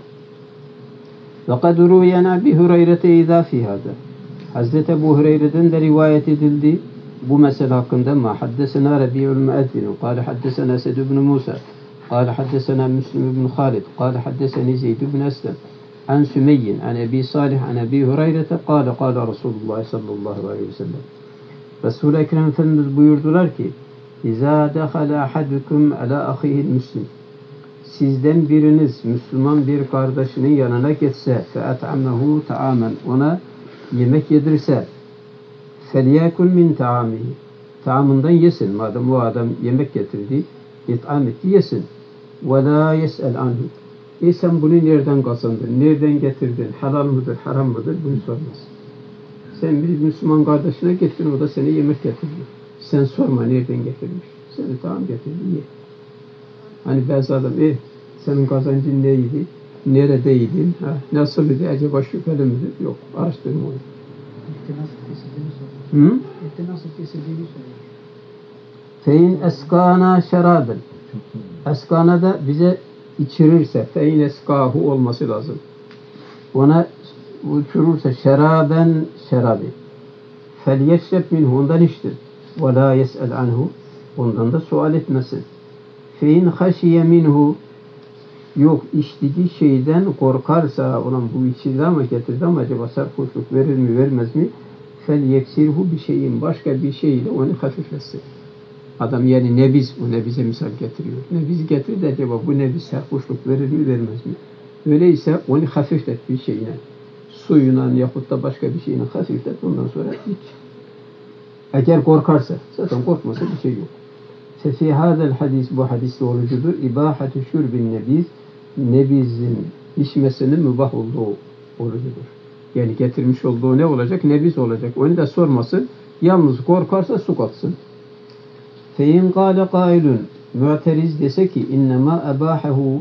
وَقَدْ رُوْيَنَا بِهُرَيْرَةَ اِذَا فِي هَذَا Hazreti Ebu Hureyre'den de rivayet edildi. Bu mesele hakkında ma haddesena Rabi'ul Müezzin قال حدثنا سعد بن موسى قال حدثنا مسلم بن خالد قال حدثني زيد بن أسلم عن سمي عن أبي صالح عن أبي هريرة قال قال رسول الله صلى الله عليه وسلم Resul-i Ekrem Efendimiz buyurdular ki İzâ dehale ahadukum alâ ahîhil müslim Sizden biriniz Müslüman bir kardeşinin yanına geçse fe'at'amehu ta'amen ona yemek yedirse felyekul min ta'amihi ta'amından yesin. Madem o adam yemek getirdi it'am etti yesin. Ve la yes'el anhu sen bunu nereden kazandın? Nereden getirdin? Halal mıdır? Haram mıdır? Bunu sormaz. Sen bir Müslüman kardeşine gittin o da seni yemek getirdi. Sen sorma nereden getirmiş. Seni tamam getirdi ye. Hani bazı adam senin kazancın neydi? Neredeydin? Nasıl idi? Acaba şüpheli midir? Yok. Araştırma onu.
Ette nasıl kesildiğini soruyor. Ette nasıl kesildiğini soruyor.
Fein eskana şeraben. Eskana da bize içirirse fein eskahu olması lazım. Ona uçurursa şeraben şerabi. Felyeşreb minhu ondan içtir. Ve la yes'el anhu ondan da sual etmesin. Fein haşiye minhu yok içtiği şeyden korkarsa olan bu içildi ama getirdi ama acaba sarhoşluk verir mi vermez mi? Fel yeksirhu bir şeyin başka bir şeyle onu hafifletsin. Adam yani nebiz o nebize misal getiriyor. Nebiz getirdi acaba bu nebiz sarhoşluk verir mi vermez mi? Öyleyse onu hafiflet bir şeyine. Suyuna yahut da başka bir şeyine hafiflet ondan sonra iç. Eğer korkarsa zaten korkmasa bir şey yok. Fefi hadel hadis bu hadis doğrucudur. İbahatü şurbin nebiz nebizin içmesinin mübah olduğu orucudur. Yani getirmiş olduğu ne olacak? Nebiz olacak. Onu da sormasın. Yalnız korkarsa su katsın. Fein kâle kâilun mu'teriz dese ki innema ebâhehu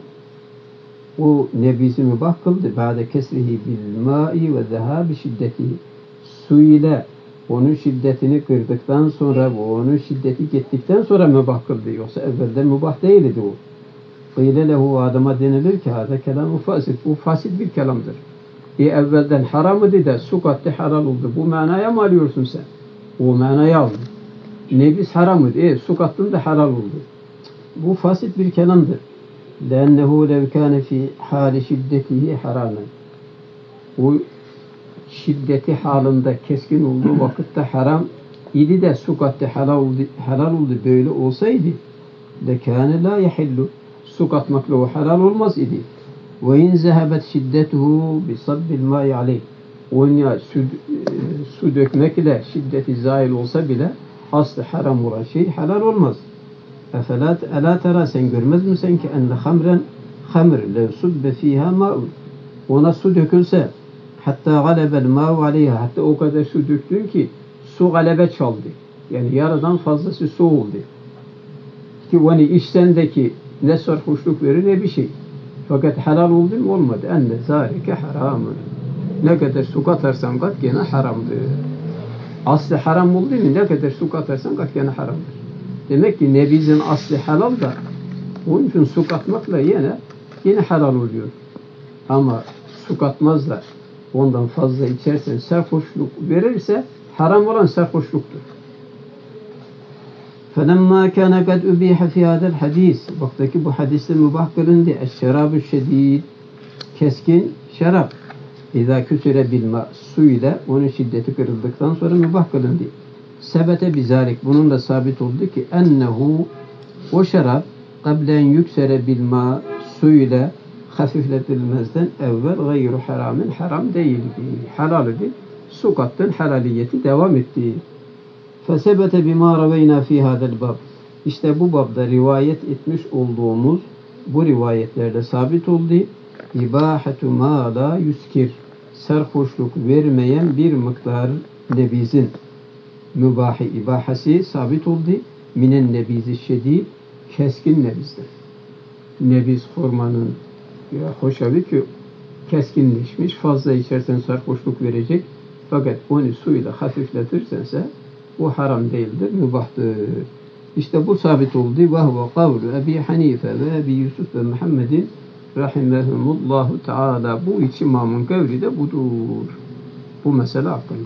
o nebizi mübah kıldı. Ba'de kesrihi bil ma'i ve zehâbi şiddetihi su ile onun şiddetini kırdıktan sonra onun şiddeti gittikten sonra mübah kıldı. Yoksa evvelden mübah değildi o. Kıyle lehu adama denilir ki hâze kelam-ı fasit. Bu fasit bir kelamdır. Evvelden haram idi de su kattı halal oldu. Bu manaya mı alıyorsun sen? O manaya aldın. Nebiz haram idi. Su kattın da halal oldu. Bu fasit bir kelamdır. لأنه لو كان في حال شدته حراما. Bu şiddeti halinde keskin olduğu vakitte haram idi de sukatte halal oldu böyle olsaydı lekâne la yahillu su katmakla o halal olmaz idi. Ve in zehebet şiddetuhu bi sabbil ma'i aleyh. Ona su dökmekle şiddeti zail olsa bile aslı haram olan şey halal olmaz. Ela tera sen görmez misin ki enne hamr lev subbe fiha ma'un. Ona su dökülse hatta galebel ma'u aleyha hatta o kadar su döktün ki su galebe çaldı. Yani yarıdan fazlası su oldu. Ki onu içsendeki ne sarhoşluk verir ne bir şey. Fakat helal oldu mu olmadı. Enne zâlike haramın. Ne kadar su katarsan kat gene haramdır. Aslı haram oldu mu ne kadar su katarsan kat gene haramdır. Demek ki nebizin aslı helal da onun için su katmakla yine helal oluyor. Ama su katmaz da ondan fazla içersen sarhoşluk verirse haram olan sarhoşluktur. فَلَمَّا كَانَ قَدْ اُبِيحَ فِي هَذَا الْحَدِيثِ Baktaki bu hadiste mübah kılındı. اَشْشَرَابُ الشَّد۪يدِ Keskin şarap. اِذَا كُسُرَ بِالْمَا Su ile onun şiddeti kırıldıktan sonra mübah kılındı. Sebete bizalik. Bunun da sabit oldu ki ennehu o şarap قَبْلَنْ يُكْسَرَ بِالْمَا Su ile hafifletilmezden evvel gayru haramin haram değildi. Halal idi. Su kattın halaliyeti devam etti. فَسَبَتَ بِمَا رَوَيْنَا فِي هَذَا الْبَابِ İşte bu babda rivayet etmiş olduğumuz bu rivayetlerde sabit oldu. İbâhetu mâ lâ yuskir sarhoşluk vermeyen bir miktar nebizin mübahi ibahası sabit oldu. Minen nebizi şedid keskin nebizden. Nebiz hurmanın hoşavi ki keskinleşmiş fazla içersen sarhoşluk verecek fakat onu suyla hafifletirsense bu haram değildir, mübahtır. İşte bu sabit oldu. Ve huve kavlu Ebi Hanife ve Ebi Yusuf ve Muhammedin rahimehumullahu teala. Bu iki imamın kavli de budur. Bu mesele hakkında.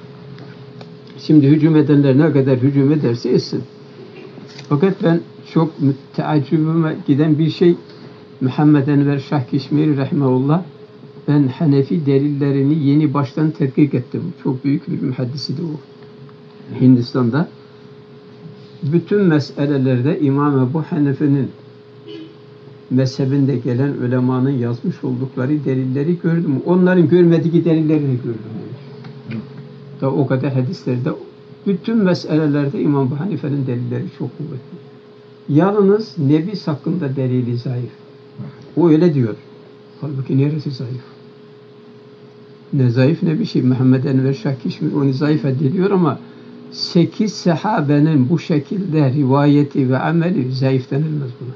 Şimdi hücum edenler ne kadar hücum ederse etsin. Fakat ben çok teaccübüme giden bir şey Muhammed Enver Şah Kişmiri rahimehullah ben Hanefi delillerini yeni baştan tetkik ettim. Çok büyük bir muhaddisi de o. Hindistan'da bütün meselelerde İmam Ebu Hanife'nin mezhebinde gelen ulemanın yazmış oldukları delilleri gördüm. Onların görmediği delillerini gördüm. Da o kadar hadislerde bütün meselelerde İmam Ebu Hanife'nin delilleri çok kuvvetli. Yalnız Nebis hakkında delili zayıf. O öyle diyor. Halbuki neresi zayıf? Ne zayıf ne bir şey. Muhammed Enver Şah Kişmir onu zayıf ediliyor ama 8 sahabenin bu şekilde rivayeti ve ameli zayıf denilmez buna.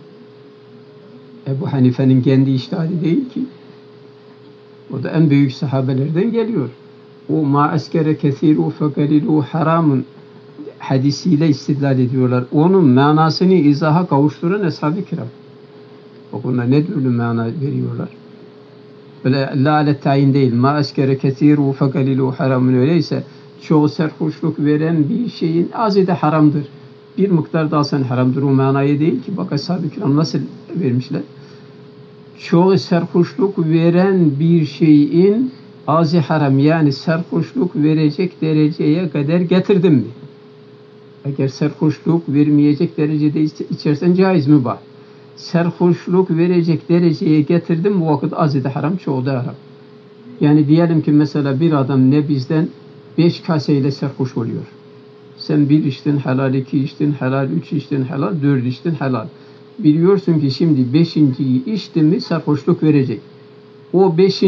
Ebu Hanife'nin kendi içtihadi değil ki. O da en büyük sahabelerden geliyor. O ma askere kethiru fekalilu haramın hadisiyle istidlal ediyorlar. Onun manasını izaha kavuşturan ashab-ı kiram. Bak onlar ne türlü mana veriyorlar. Böyle la ale tayin değil. Ma askere kethiru fekalilu haramın öyleyse çoğu serhoşluk veren bir şeyin azı da haramdır. Bir miktar da alsan haramdır. O manaya değil ki. Bak ashab-ı kiram nasıl vermişler. Çoğu serhoşluk veren bir şeyin azı haram. Yani serhoşluk verecek dereceye kadar getirdim mi? Eğer serhoşluk vermeyecek derecede içersen caiz mi bak? Serhoşluk verecek dereceye getirdim bu vakit azı da haram, çoğu da haram. Yani diyelim ki mesela bir adam nebizden 5 kaseyle serhoş oluyor. Sen 1 içtin helal, 2 içtin helal, 3 içtin helal, 4 içtin helal. Biliyorsun ki şimdi 5.'yi içtin mi sarhoşluk verecek. O 5.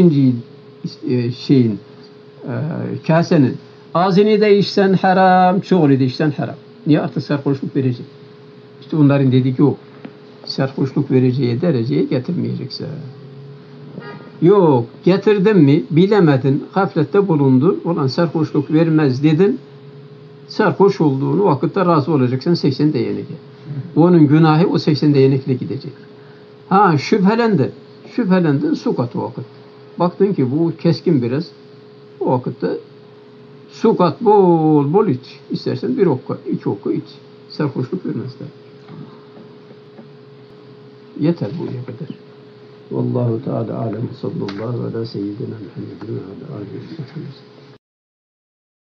kasenin ağzını da içsen haram, çoğunu da içsen haram. Niye artık sarhoşluk verecek? İşte onların dediği o. Sarhoşluk vereceği dereceye getirmeyecekse. Yok, getirdin mi, bilemedin, gaflette bulundun, olan sarhoşluk vermez dedin, sarhoş olduğunu vakitte razı olacaksın 80 değnek. Onun günahı o 80 değnekle gidecek. Ha şüphelendin su kat o vakit. Baktın ki bu keskin biraz, o vakitte su kat bol bol iç. İstersen 1 okka, 2 okka iç. Sarhoşluk vermezler. Yeter buraya kadar. Vallahu Teala alem. Sallallahu ala seyyidina Muhammedin ve ala alihi ve sahbihi.